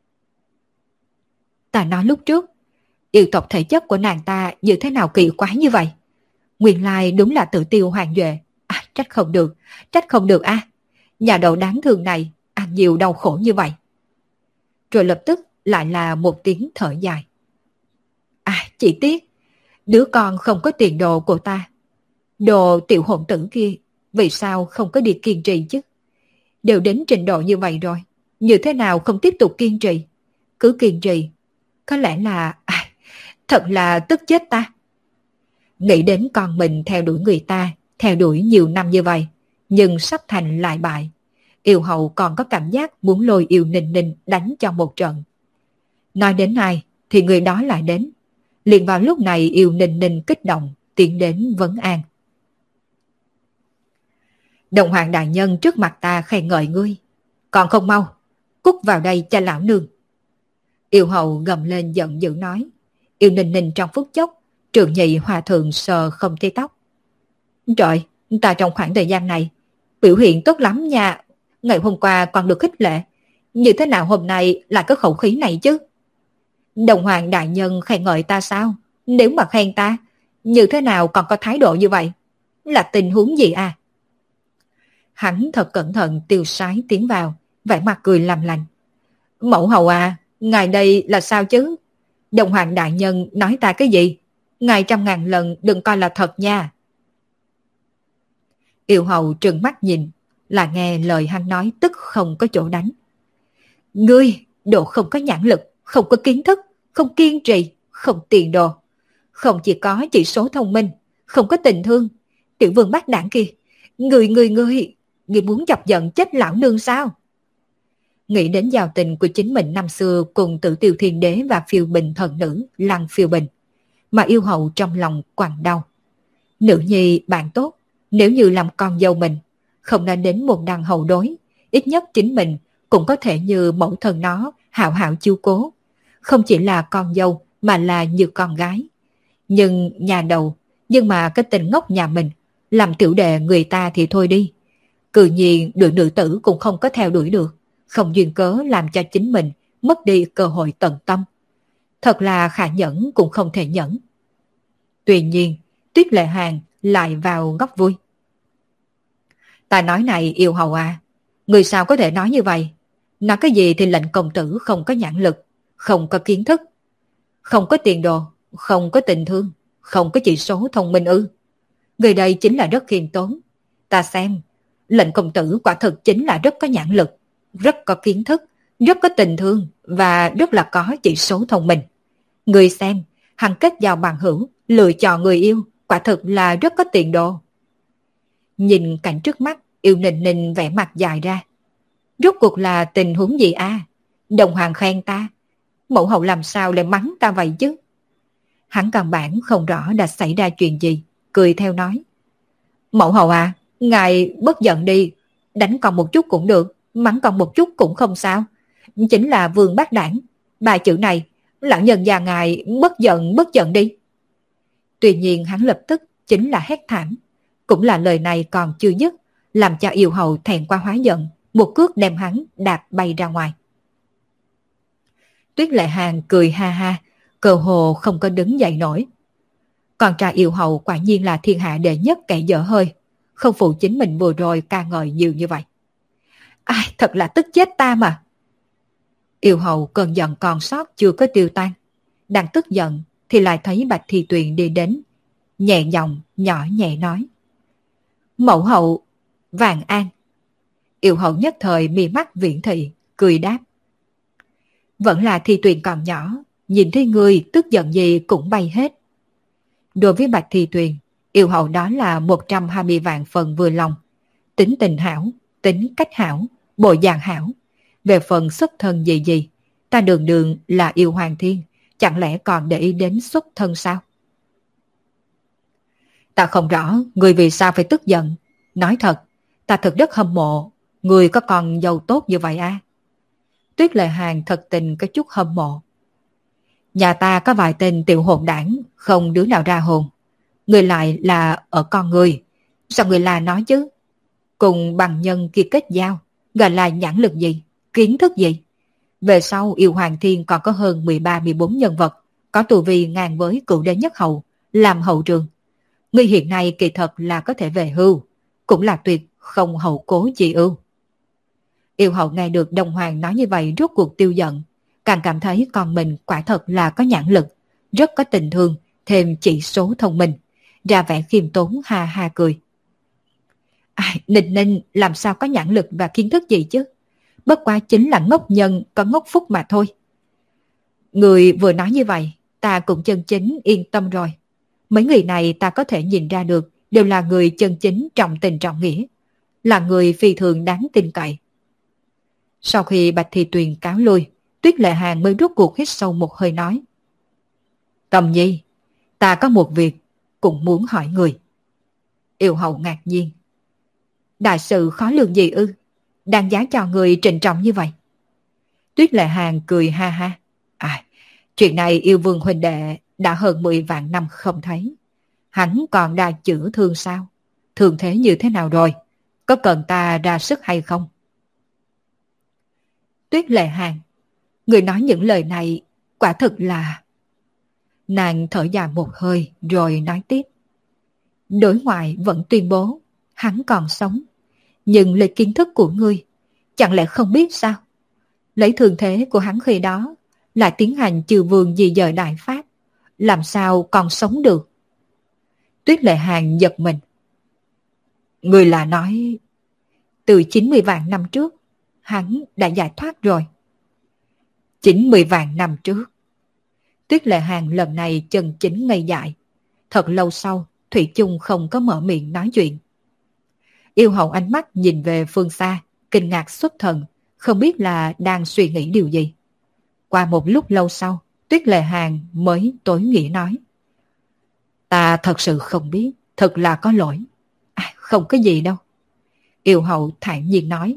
Ta nói lúc trước, yêu tộc thể chất của nàng ta như thế nào kỳ quái như vậy? Nguyên lai đúng là Tử Tiêu Hoàng Duệ. À, trách không được, trách không được a. À. Nhà đầu đáng thương này, ăn nhiều đau khổ như vậy. Rồi lập tức lại là một tiếng thở dài. À, chỉ tiếc, đứa con không có tiền đồ của ta. Đồ tiểu hồn tử kia, vì sao không có đi kiên trì chứ? Đều đến trình độ như vậy rồi, như thế nào không tiếp tục kiên trì? Cứ kiên trì, có lẽ là... À, thật là tức chết ta. Nghĩ đến con mình theo đuổi người ta, theo đuổi nhiều năm như vậy, nhưng sắp thành lại bại. Yêu hậu còn có cảm giác muốn lôi Yêu Ninh Ninh đánh cho một trận. Nói đến ai thì người đó lại đến. Liền vào lúc này Yêu Ninh Ninh kích động tiến đến vấn an. Đồng hoàng đại nhân trước mặt ta khen ngợi ngươi, còn không mau cút vào đây cho lão nương. Yêu hậu gầm lên giận dữ nói. Yêu Ninh Ninh trong phút chốc trường nhị hòa thượng sờ không thấy tóc. Trời, ta trong khoảng thời gian này biểu hiện tốt lắm nha. Ngày hôm qua còn được khích lệ, như thế nào hôm nay lại có khẩu khí này chứ? Đồng hoàng đại nhân khen ngợi ta sao? Nếu mà khen ta, như thế nào còn có thái độ như vậy? Là tình huống gì à? Hắn thật cẩn thận tiêu sái tiến vào, vẻ mặt cười làm lành. Mẫu hầu à, ngài đây là sao chứ? Đồng hoàng đại nhân nói ta cái gì? Ngài trăm ngàn lần đừng coi là thật nha. Yêu hầu trừng mắt nhìn, là nghe lời hắn nói tức không có chỗ đánh. Ngươi, đồ không có nhãn lực, không có kiến thức, không kiên trì, không tiền đồ. Không chỉ có chỉ số thông minh, không có tình thương. Tiểu vương bác đảng kia, người người người, người muốn chọc giận chết lão nương sao? Nghĩ đến giao tình của chính mình năm xưa cùng Tử Tiêu Thiên Đế và phiêu bình thần nữ Lăng Phiêu Bình, mà yêu hậu trong lòng quặn đau. Nữ nhi bạn tốt, nếu như làm con dâu mình, không nên đến một đằng hậu đối, ít nhất chính mình cũng có thể như mẫu thân nó hảo hảo chiếu cố, không chỉ là con dâu mà là như con gái. Nhưng nhà đầu, nhưng mà cái tình ngốc nhà mình, làm tiểu đệ người ta thì thôi đi. Cự nhiên đuổi nữ tử cũng không có theo đuổi được, không duyên cớ làm cho chính mình mất đi cơ hội tận tâm. Thật là khả nhẫn cũng không thể nhẫn. Tuy nhiên, Tuyết Lệ Hàng lại vào góc vui. Ta nói này yêu hầu à, người sao có thể nói như vậy? Nói cái gì thì lệnh công tử không có nhãn lực, không có kiến thức, không có tiền đồ, không có tình thương, không có chỉ số thông minh ư? Người đây chính là rất khiêm tốn. Ta xem, lệnh công tử quả thực chính là rất có nhãn lực, rất có kiến thức, rất có tình thương và rất là có chỉ số thông minh. Người xem, hắn kết giao bằng hữu, lựa chọn người yêu, quả thực là rất có tiền đồ. Nhìn cảnh trước mắt, Yêu Ninh Ninh vẻ mặt dài ra. Rốt cuộc là tình huống gì a? À? Đồng hoàng khen ta, mẫu hậu làm sao lại mắng ta vậy chứ? Hắn căn bản không rõ đã xảy ra chuyện gì, cười theo nói. Mẫu hậu à, ngài bất giận đi, đánh còn một chút cũng được, mắng còn một chút cũng không sao. Chính là vương bác đảng, ba chữ này, lão nhân già ngài bất giận bất giận đi. Tuy nhiên hắn lập tức chính là hét thảm. Cũng là lời này còn chưa dứt, làm cho yêu hầu thẹn qua hóa giận, một cước đem hắn đạp bay ra ngoài. Tuyết Lệ Hàng cười ha ha, cơ hồ không có đứng dậy nổi. Con trai yêu hầu quả nhiên là thiên hạ đệ nhất kẻ dở hơi, không phụ chính mình vừa rồi ca ngợi nhiều như vậy. Ai, thật là tức chết ta mà. Yêu hầu cơn giận còn sót chưa có tiêu tan, đang tức giận thì lại thấy Bạch Thi Tuyền đi đến, nhẹ giọng nhỏ nhẹ nói. Mẫu hậu, Vạn An. Yêu hậu nhất thời mi mắt viễn thị, cười đáp. Vẫn là Thi Tuyền còn nhỏ, nhìn thấy người tức giận gì cũng bay hết. Đối với Bạch Thi Tuyền, yêu hậu đó là một trăm hai mươi vạn phần vừa lòng. Tính tình hảo, tính cách hảo, bộ dạng hảo. Về phần xuất thân gì gì, ta đường đường là yêu hoàng thiên, chẳng lẽ còn để ý đến xuất thân sao? Ta không rõ người vì sao phải tức giận. Nói thật, ta thật rất hâm mộ người có con dâu tốt như vậy à? Tuyết Lệ Hàng thật tình có chút hâm mộ. Nhà ta có vài tên tiểu hồn đảng, không đứa nào ra hồn. Người lại là ở con người. Sao người là nói chứ? Cùng bằng nhân kia kết giao, gọi là nhãn lực gì, kiến thức gì? Về sau yêu hoàng thiên còn có hơn mười ba mười bốn nhân vật, có tu vi ngang với cựu đế nhất hầu, làm hậu trường. Ngươi hiện nay kỳ thật là có thể về hưu, cũng là tuyệt không hậu cố chi ưu. Yêu hậu nghe được Đông Hoàng nói như vậy rốt cuộc tiêu giận, càng cảm thấy con mình quả thật là có nhãn lực, rất có tình thương, thêm chỉ số thông minh, ra vẻ khiêm tốn ha ha cười. Ai, Ninh Ninh làm sao có nhãn lực và kiến thức gì chứ? Bất quá chính là ngốc nhân có ngốc phúc mà thôi. Người vừa nói như vậy, ta cũng chân chính yên tâm rồi. Mấy người này ta có thể nhìn ra được đều là người chân chính trọng tình trọng nghĩa, là người phi thường đáng tin cậy. Sau khi Bạch Thị Tuyền cáo lui, Tuyết Lệ Hàng mới rút cuộc hít sâu một hơi nói. Cầm Nhi, ta có một việc cũng muốn hỏi người. Yêu hậu ngạc nhiên. Đại sự khó lường gì ư? Đang giá cho người trịnh trọng như vậy. Tuyết Lệ Hàng cười ha ha. À, chuyện này yêu vương huynh đệ đã hơn mười vạn năm không thấy. Hắn còn đang chữa thương sao? Thương thế như thế nào rồi? Có cần ta ra sức hay không? Tuyết Lệ Hàng, người nói những lời này quả thực là... Nàng thở dài một hơi rồi nói tiếp. Đối ngoại vẫn tuyên bố hắn còn sống, nhưng lấy kiến thức của ngươi chẳng lẽ không biết sao? Lấy thường thế của hắn khi đó lại tiến hành trừ vườn di dời đại pháp, làm sao còn sống được? Tuyết Lệ Hàng giật mình. Người là nói từ chín mươi vạn năm trước hắn đã giải thoát rồi. chín mươi vạn năm trước. Tuyết Lệ Hàng lần này chân chính ngây dại. Thật lâu sau, Thủy chung không có mở miệng nói chuyện. Yêu hậu ánh mắt nhìn về phương xa, kinh ngạc xuất thần, không biết là đang suy nghĩ điều gì. Qua một lúc lâu sau, Tuyết Lệ Hàng mới tối nghĩa nói. Ta thật sự không biết, thật là có lỗi. À, không có gì đâu. Yêu hậu thản nhiên nói.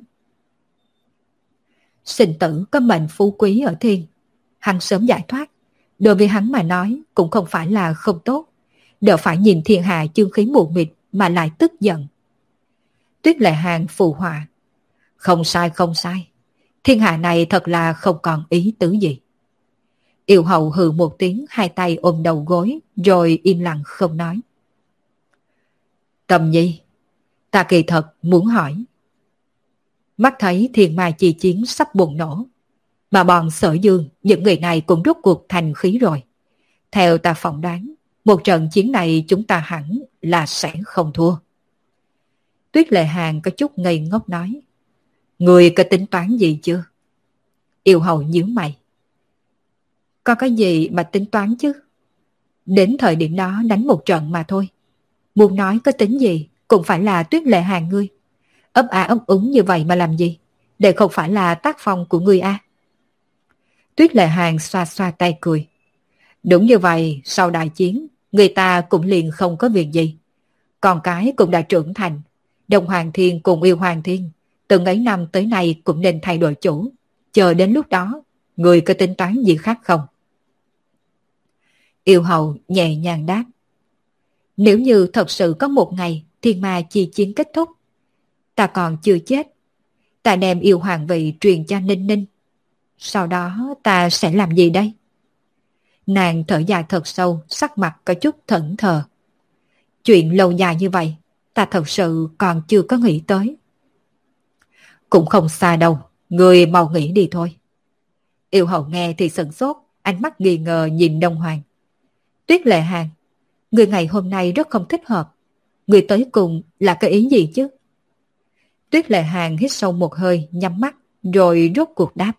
Sinh tử có mệnh phú quý ở thiên. Hắn sớm giải thoát. Đối với hắn mà nói cũng không phải là không tốt. Đỡ phải nhìn thiên hạ chương khí mù mịt mà lại tức giận. Tuyết Lệ Hàng phù họa. Không sai không sai. Thiên hạ này thật là không còn ý tứ gì. Yêu hậu hừ một tiếng, hai tay ôm đầu gối rồi im lặng không nói. Cầm Nhi, ta kỳ thật muốn hỏi. Mắt thấy thiên ma chi chiến sắp bùng nổ, mà bọn Sở Dương, những người này cũng rút cuộc thành khí rồi. Theo ta phỏng đoán, một trận chiến này chúng ta hẳn là sẽ không thua. Tuyết Lệ Hàng có chút ngây ngốc nói. Người có tính toán gì chưa? Yêu hậu nhíu mày. Có cái gì mà tính toán chứ? Đến thời điểm đó đánh một trận mà thôi. Muốn nói có tính gì cũng phải là Tuyết Lệ Hàng ngươi. Ấp à ấp úng như vậy mà làm gì? Để không phải là tác phong của ngươi à? Tuyết Lệ Hàng xoa xoa tay cười. Đúng như vậy, sau đại chiến, người ta cũng liền không có việc gì. Con cái cũng đã trưởng thành. Đông Hoàng Thiên cùng Yêu Hoàng Thiên, từng ấy năm tới nay cũng nên thay đổi chủ. Chờ đến lúc đó, người có tính toán gì khác không? Yêu hậu nhẹ nhàng đáp. Nếu như thật sự có một ngày thiên ma chi chiến kết thúc, ta còn chưa chết, ta đem yêu hoàng vị truyền cho Ninh Ninh. Sau đó ta sẽ làm gì đây? Nàng thở dài thật sâu, sắc mặt có chút thẫn thờ. Chuyện lâu dài như vậy, ta thật sự còn chưa có nghĩ tới. Cũng không xa đâu, người mau nghĩ đi thôi. Yêu hậu nghe thì sửng sốt, ánh mắt nghi ngờ nhìn Đông Hoàng. Tuyết Lệ Hàng, người ngày hôm nay rất không thích hợp. Người tới cùng là cái ý gì chứ? Tuyết Lệ Hàng hít sâu một hơi, nhắm mắt, rồi rốt cuộc đáp.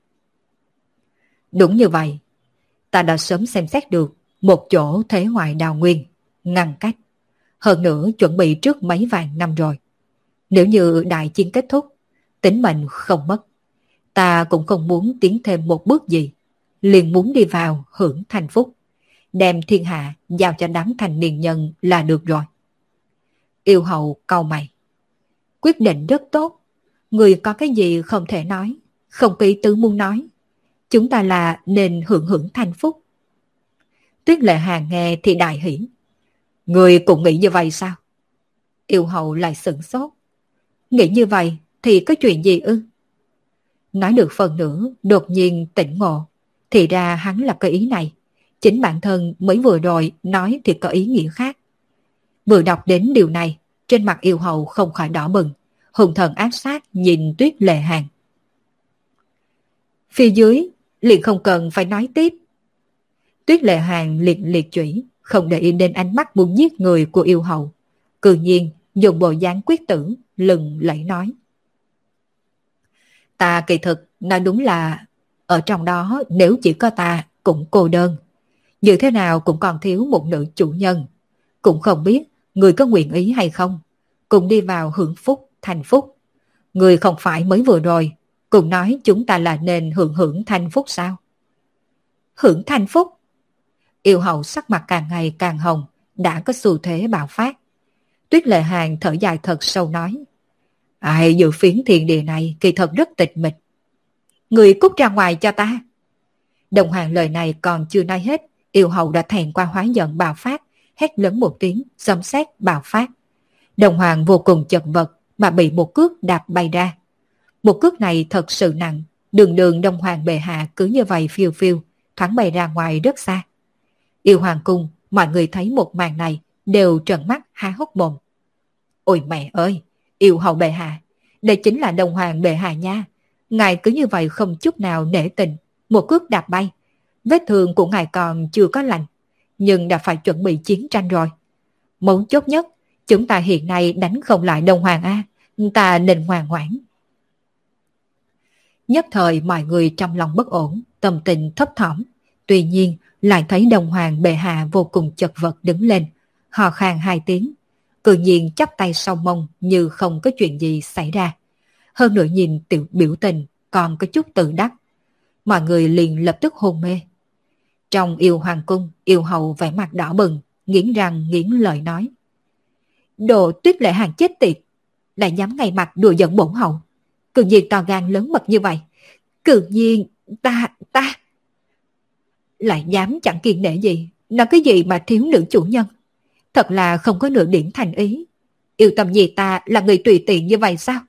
Đúng như vậy, ta đã sớm xem xét được một chỗ thế ngoại đào nguyên, ngăn cách. Hơn nữa chuẩn bị trước mấy vạn năm rồi. Nếu như đại chiến kết thúc, tính mệnh không mất, ta cũng không muốn tiến thêm một bước gì. Liền muốn đi vào hưởng thành phúc, đem thiên hạ giao cho đám thành niên nhân là được rồi. Yêu hậu cau mày. Quyết định rất tốt. Người có cái gì không thể nói, không có ý tứ muốn nói. Chúng ta là nên hưởng hưởng thành phúc. Tuyết Lệ Hàng nghe thì đại hỉ. Người cũng nghĩ như vậy sao? Yêu hậu lại sửng sốt. Nghĩ như vậy thì có chuyện gì ư? Nói được phần nữa, đột nhiên tỉnh ngộ. Thì ra hắn là cái ý này. Chính bản thân mới vừa rồi nói thì có ý nghĩa khác. Vừa đọc đến điều này, trên mặt yêu hậu không khỏi đỏ bừng, hùng thần ác sát nhìn Tuyết Lệ Hàng. Phía dưới liền không cần phải nói tiếp. Tuyết Lệ Hàng liệt liệt chủy, không để ý đến ánh mắt muốn giết người của yêu hậu. Cư nhiên dùng bộ dáng quyết tử, lừng lẫy nói. Ta kỳ thực nói đúng là ở trong đó nếu chỉ có ta cũng cô đơn. Như thế nào cũng còn thiếu một nữ chủ nhân. Cũng không biết người có nguyện ý hay không. Cùng đi vào hưởng phúc, thành phúc. Người không phải mới vừa rồi cùng nói chúng ta là nên hưởng hưởng thanh phúc sao? Hưởng thanh phúc? Yêu hậu sắc mặt càng ngày càng hồng, đã có xu thế bạo phát. Tuyết Lệ Hàng thở dài thật sâu nói. Ai dự phiến thiên địa này kỳ thật rất tịch mịch. Người cút ra ngoài cho ta. Đồng Hoàng lời này còn chưa nói hết, yêu hậu đã thẹn qua hóa giận bạo phát, hét lớn một tiếng, sấm sét bạo phát. Đồng Hoàng vô cùng chật vật mà bị một cước đạp bay ra. Một cước này thật sự nặng, đường đường Đông Hoàng bệ hạ cứ như vậy phiêu phiêu, thoáng bay ra ngoài rất xa. Yêu Hoàng cung, mọi người thấy một màn này đều trợn mắt há hốc mồm. Ôi mẹ ơi, yêu hậu bệ hạ, đây chính là Đông Hoàng bệ hạ nha. Ngài cứ như vậy không chút nào nể tình, một cước đạp bay. Vết thương của ngài còn chưa có lành, nhưng đã phải chuẩn bị chiến tranh rồi. Mấu chốt nhất, chúng ta hiện nay đánh không lại Đông Hoàng A, ta nên ngoan ngoãn. Nhất thời mọi người trong lòng bất ổn, tâm tình thấp thỏm. Tuy nhiên lại thấy Đông Hoàng bệ hạ vô cùng chật vật đứng lên, hò khan hai tiếng, tự nhiên chắp tay sau mông như không có chuyện gì xảy ra. Hơn nữa nhìn tiểu biểu tình còn có chút tự đắc. Mọi người liền lập tức hôn mê. Trong Yêu Hoàng cung, yêu hầu vẻ mặt đỏ bừng, nghiến răng nghiến lợi nói. Đồ Tuyết Lệ Hàng chết tiệt, lại dám ngay mặt đùa giận bổn hậu. Cường nhiên to gan lớn mật như vậy. Cường nhiên ta, ta... Lại dám chẳng kiêng nể gì, nói cái gì mà thiếu nữ chủ nhân. Thật là không có nửa điểm thành ý. Yêu Tâm Nhi ta là người tùy tiện như vậy sao?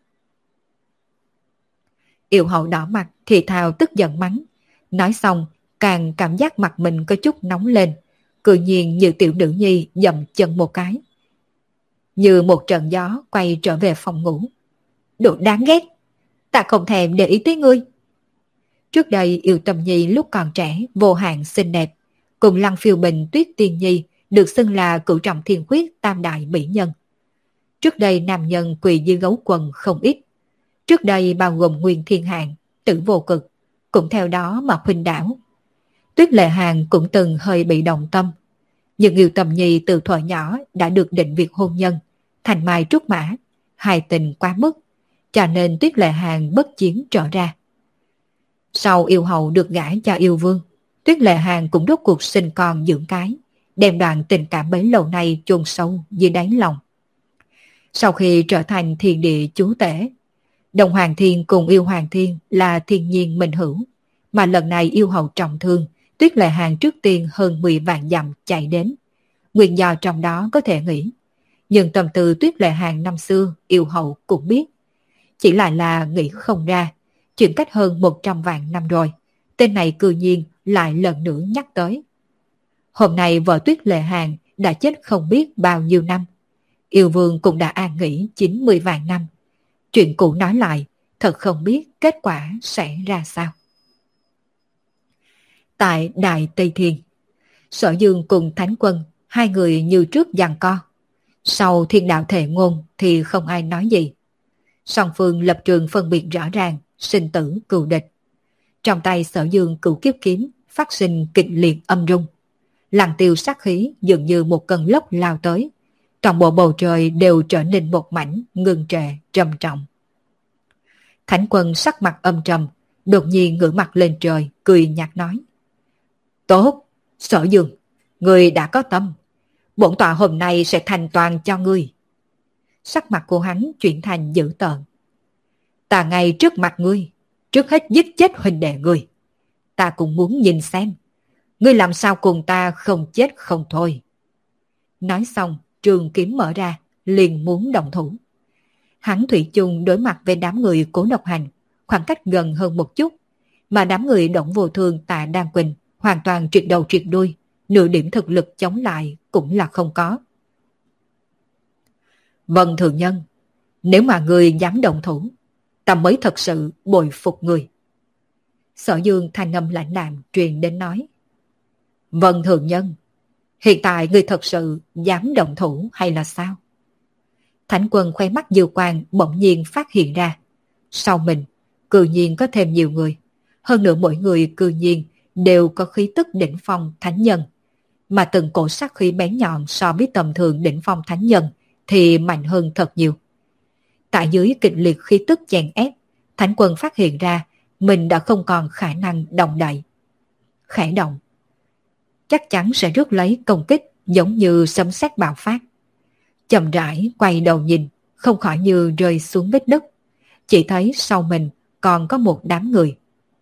Yêu hậu đỏ mặt thì thào tức giận mắng. Nói xong càng cảm giác mặt mình có chút nóng lên. Tự nhiên như tiểu nữ nhi dậm chân một cái. Như một trận gió quay trở về phòng ngủ. Đồ đáng ghét, ta không thèm để ý tới ngươi. Trước đây Yêu Tâm Nhi lúc còn trẻ vô hạn xinh đẹp, cùng Lăng Phiêu Bình, Tuyết Tiên Nhi được xưng là cửu trọng thiên khuyết tam đại mỹ nhân. Trước đây nam nhân quỳ dưới gấu quần không ít. Trước đây bao gồm Nguyên Thiên Hạng, Tử Vô Cực, cũng theo đó mà khuynh đảo. Tuyết Lệ Hàng cũng từng hơi bị động tâm. Nhưng Yêu Tâm Nhi từ thuở nhỏ đã được định việc hôn nhân, thành mai trúc mã, hài tình quá mức, cho nên Tuyết Lệ Hàng bất chiến trở ra. Sau yêu hậu được gả cho yêu vương, Tuyết Lệ Hàng cũng rốt cuộc sinh con dưỡng cái, đem đoạn tình cảm bấy lâu nay chôn sâu dưới đáy lòng. Sau khi trở thành thiên địa chúa tể, Đồng Hoàng Thiên cùng Yêu Hoàng Thiên là thiên nhiên minh hữu, mà lần này yêu hậu trọng thương, Tuyết Lệ Hàng trước tiên hơn mười vạn dặm chạy đến. Nguyên do trong đó có thể nghĩ, nhưng tâm tư Tuyết Lệ Hàng năm xưa yêu hậu cũng biết. Chỉ lại là nghĩ không ra, chuyện cách hơn một trăm vạn năm rồi, tên này cư nhiên lại lần nữa nhắc tới. Hôm nay vợ Tuyết Lệ Hàng đã chết không biết bao nhiêu năm, yêu vương cũng đã an nghỉ chín mươi vạn năm. Chuyện cũ nói lại, thật không biết kết quả sẽ ra sao. Tại Đại Tây Thiên, Sở Dương cùng Thánh Quân, hai người như trước giằng co. Sau thiên đạo thệ ngôn thì không ai nói gì. Song phương lập trường phân biệt rõ ràng, sinh tử cừu địch. Trong tay Sở Dương cửu kiếp kiếm phát sinh kịch liệt âm rung. Lăng tiêu sát khí dường như một cơn lốc lao tới. Toàn bộ bầu trời đều trở nên một mảnh ngưng trệ trầm trọng. Thánh Quân sắc mặt âm trầm, đột nhiên ngửa mặt lên trời, cười nhạt nói. Tốt, Sở Dương, ngươi đã có tâm. Bổn tọa hôm nay sẽ thành toàn cho ngươi. Sắc mặt của hắn chuyển thành dữ tợn. Ta ngay trước mặt ngươi, trước hết giết chết huynh đệ ngươi. Ta cũng muốn nhìn xem, ngươi làm sao cùng ta không chết không thôi. Nói xong, trường kiếm mở ra, liền muốn động thủ. Hắn thủy chung đối mặt với đám người Cố Độc Hành, khoảng cách gần hơn một chút, mà đám người Đổng Vô Thương, Tạ Đan Quỳnh hoàn toàn triệt đầu triệt đuôi, nửa điểm thực lực chống lại cũng là không có. Vâng thượng nhân, nếu mà người dám động thủ, ta mới thật sự bội phục người. Sở Dương thanh âm lãnh đạm truyền đến nói. Vâng thượng nhân, hiện tại người thật sự dám động thủ hay là sao? Thánh Quân khoe mắt dư quang bỗng nhiên phát hiện ra. Sau mình, cư nhiên có thêm nhiều người. Hơn nữa mỗi người cư nhiên đều có khí tức đỉnh phong thánh nhân. Mà từng cổ sát khí bén nhọn so với tầm thường đỉnh phong thánh nhân thì mạnh hơn thật nhiều. Tại dưới kịch liệt khí tức chèn ép, Thánh Quân phát hiện ra mình đã không còn khả năng động đậy. Khẽ động, chắc chắn sẽ rước lấy công kích giống như sấm sét bạo phát. Chậm rãi quay đầu nhìn, không khỏi như rơi xuống vết đất. Chỉ thấy sau mình còn có một đám người.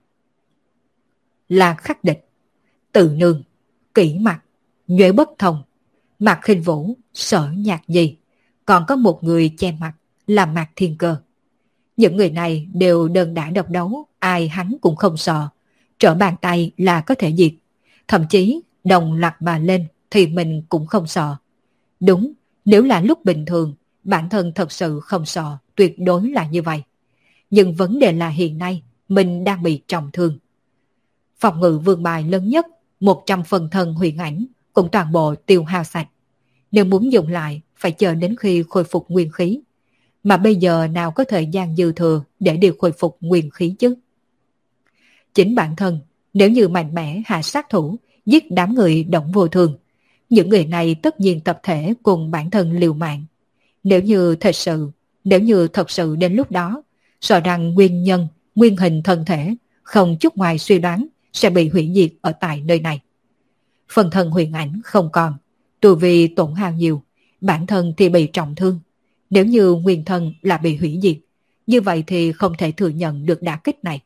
Là Khắc Địch, Tự Nương, Kỷ Mặc, Nhuế Bất Thông, Mạc Khinh Vũ, Sở Nhạc Nhi, còn có một người che mặt là Mạc Thiên Cơ. Những người này đều đơn đả độc đấu, ai hắn cũng không sợ, trở bàn tay là có thể diệt, thậm chí đồng loạt mà lên thì mình cũng không sợ. Đúng, nếu là lúc bình thường, bản thân thật sự không sợ, tuyệt đối là như vậy. Nhưng vấn đề là hiện nay mình đang bị trọng thương. Phòng ngự vương bài lớn nhất, một trăm phần thân huyền ảnh cũng toàn bộ tiêu hao sạch. Nếu muốn dùng lại, phải chờ đến khi khôi phục nguyên khí. Mà bây giờ nào có thời gian dư thừa để điều khôi phục nguyên khí chứ? Chính bản thân, nếu như mạnh mẽ hạ sát thủ, giết đám người Động Vô Thường, những người này tất nhiên tập thể cùng bản thân liều mạng. Nếu như thật sự, nếu như thật sự đến lúc đó, sợ rằng nguyên nhân, nguyên hình thân thể, không chút ngoài suy đoán, sẽ bị hủy diệt ở tại nơi này. Phần thân huyền ảnh không còn, tu vi tổn hao nhiều, bản thân thì bị trọng thương. Nếu như nguyên thân là bị hủy diệt, như vậy thì không thể thừa nhận được đả kích này.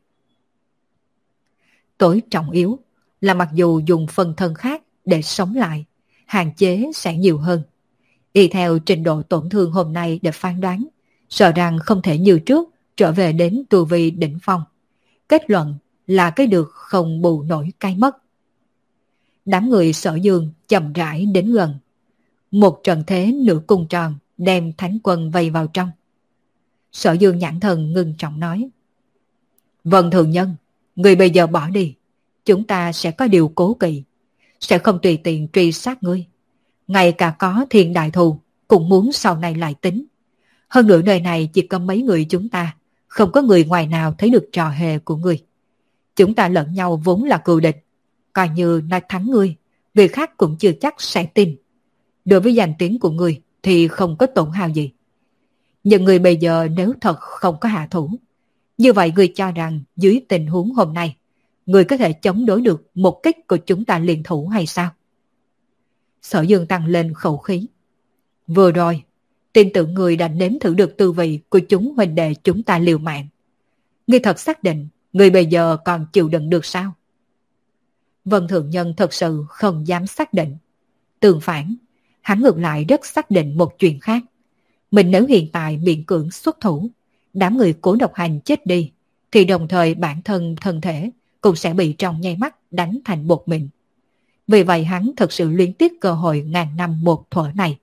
Tối trọng yếu là mặc dù dùng phần thân khác để sống lại, hạn chế sẽ nhiều hơn. Y theo trình độ tổn thương hôm nay để phán đoán, sợ rằng không thể như trước trở về đến tu vi đỉnh phong. Kết luận là cái được không bù nổi cái mất. Đám người Sở Dương chậm rãi đến gần. Một trận thế nửa cung tròn đem Thánh Quân vây vào trong. Sở Dương nhãn thần ngưng trọng nói: Vân Thường Nhân, người bây giờ bỏ đi, chúng ta sẽ có điều cố kỵ, sẽ không tùy tiện truy sát ngươi. Ngay cả có thiên đại thù cũng muốn sau này lại tính. Hơn nữa nơi này chỉ có mấy người chúng ta, không có người ngoài nào thấy được trò hề của ngươi. Chúng ta lẫn nhau vốn là cừu địch, coi như nói thắng ngươi, người khác cũng chưa chắc sẽ tin. Đối với danh tiếng của ngươi thì không có tổn hao gì. Nhưng người bây giờ nếu thật không có hạ thủ, như vậy ngươi cho rằng dưới tình huống hôm nay, ngươi có thể chống đối được một kích của chúng ta liên thủ hay sao? Sở Dương tăng lên khẩu khí. Vừa rồi, tin tưởng ngươi đã nếm thử được tư vị của chúng huynh đệ chúng ta liều mạng. Ngươi thật xác định ngươi bây giờ còn chịu đựng được sao? Vân Thượng Nhân thật sự không dám xác định. Tương phản, hắn ngược lại rất xác định một chuyện khác. Mình nếu hiện tại miễn cưỡng xuất thủ, đám người Cố Độc Hành chết đi, thì đồng thời bản thân thân thể cũng sẽ bị trong nháy mắt đánh thành bột mịn. Vì vậy hắn thật sự luyến tiếc cơ hội ngàn năm một thuở này.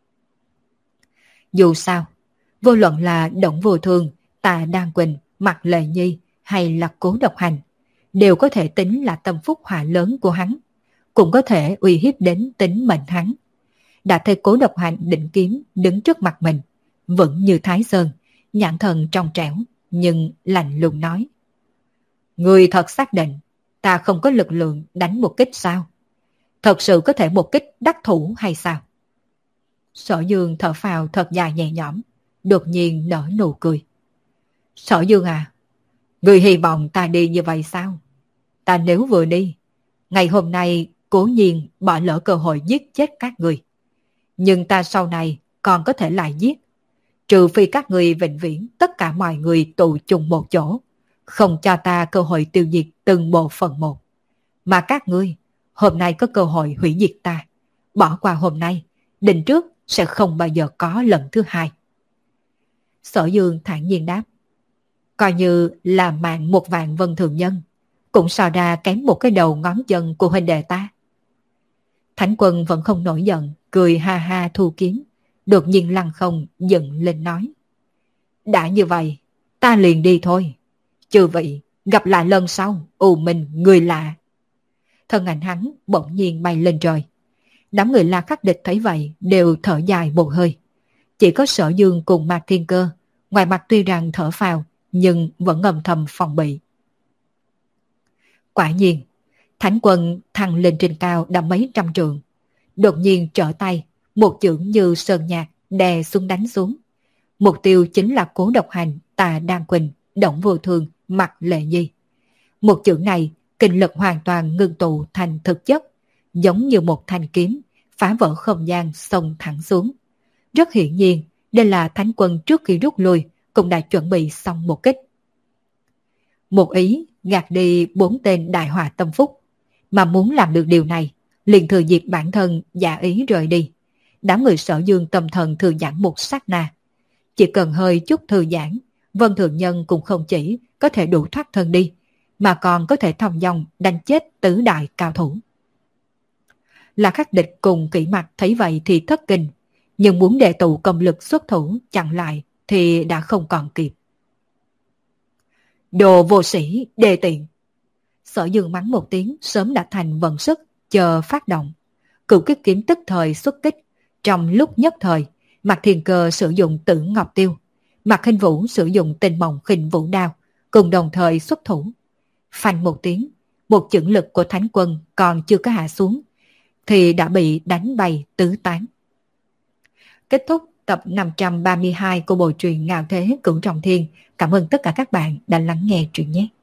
Dù sao, vô luận là Động Vô Thường, Tà Đan Quỳnh, Mạc Lệ Nhi hay là Cố Độc Hành, đều có thể tính là tâm phúc họa lớn của hắn, cũng có thể uy hiếp đến tính mệnh hắn. Đã thấy Cố Độc Hành định kiếm đứng trước mặt mình, vững như Thái Sơn, nhãn thần trong trẻo, nhưng lạnh lùng nói: Người thật xác định ta không có lực lượng đánh một kích sao? Thật sự có thể một kích đắc thủ hay sao? Sở Dương thở phào thật dài nhẹ nhõm, đột nhiên nở nụ cười. Sở Dương à, người hy vọng ta đi như vậy sao? Ta nếu vừa đi, ngày hôm nay cố nhiên bỏ lỡ cơ hội giết chết các người. Nhưng ta sau này còn có thể lại giết. Trừ phi các người vĩnh viễn tất cả mọi người tụ chung một chỗ, không cho ta cơ hội tiêu diệt từng bộ phận một. Mà các ngươi hôm nay có cơ hội hủy diệt ta, bỏ qua hôm nay, định trước sẽ không bao giờ có lần thứ hai. Sở Dương thản nhiên đáp: Coi như là mạng một vạn Vân Thường Nhân, cũng so ra kém một cái đầu ngón chân của huynh đệ ta. Thánh Quân vẫn không nổi giận, cười ha ha thu kiếm, đột nhiên lăng không dựng lên nói: Đã như vậy, ta liền đi thôi. Chư vị, gặp lại lần sau, ù mình người lạ. Thân ảnh hắn bỗng nhiên bay lên trời. Đám người La Khắc Địch thấy vậy đều thở dài một hơi. Chỉ có Sở Dương cùng Mạc Thiên Cơ, ngoài mặt tuy rằng thở phào, nhưng vẫn âm thầm phòng bị. Quả nhiên, Thánh Quân thăng lên trên cao đã mấy trăm trượng. Đột nhiên trở tay, một chưởng như sơn nhạc đè xuống đánh xuống. Mục tiêu chính là Cố Độc Hành, Tà Đan Quỳnh, Đổng Vô Thường, Mạc Lệ Nhi. Một chưởng này, kinh lực hoàn toàn ngưng tụ thành thực chất, giống như một thanh kiếm, phá vỡ không gian xông thẳng xuống. Rất hiển nhiên, đây là Thánh Quân trước khi rút lui, cũng đã chuẩn bị xong một kích. Một ý gạt đi bốn tên đại họa tâm phúc, mà muốn làm được điều này, liền thừa dịp bản thân giả ý rời đi. Đám người Sở Dương tâm thần thư giãn một sát na. Chỉ cần hơi chút thư giãn, Vân Thượng Nhân cũng không chỉ có thể đủ thoát thân đi, mà còn có thể thong dong đánh chết tứ đại cao thủ. Là Khắc Địch cùng Kỷ Mặc thấy vậy thì thất kinh, nhưng muốn đệ tụ công lực xuất thủ chặn lại thì đã không còn kịp. Đồ vô sĩ, đề tiện. Sở Dương mắng một tiếng sớm đã thành vận sức, chờ phát động. Cửu kích kiếm tức thời xuất kích. Trong lúc nhất thời, Mạc Thiên Cơ sử dụng Tử Ngọc Tiêu, Mạc Khinh Vũ sử dụng Tinh Mộng Khinh Vũ Đao, cùng đồng thời xuất thủ. Phanh một tiếng, một chưởng lực của Thánh Quân còn chưa có hạ xuống, thì đã bị đánh bay tứ tán. Kết thúc tập năm trăm ba mươi hai của bộ truyện Ngạo Thế Cửu Trọng Thiên. Cảm ơn tất cả các bạn đã lắng nghe truyện nhé.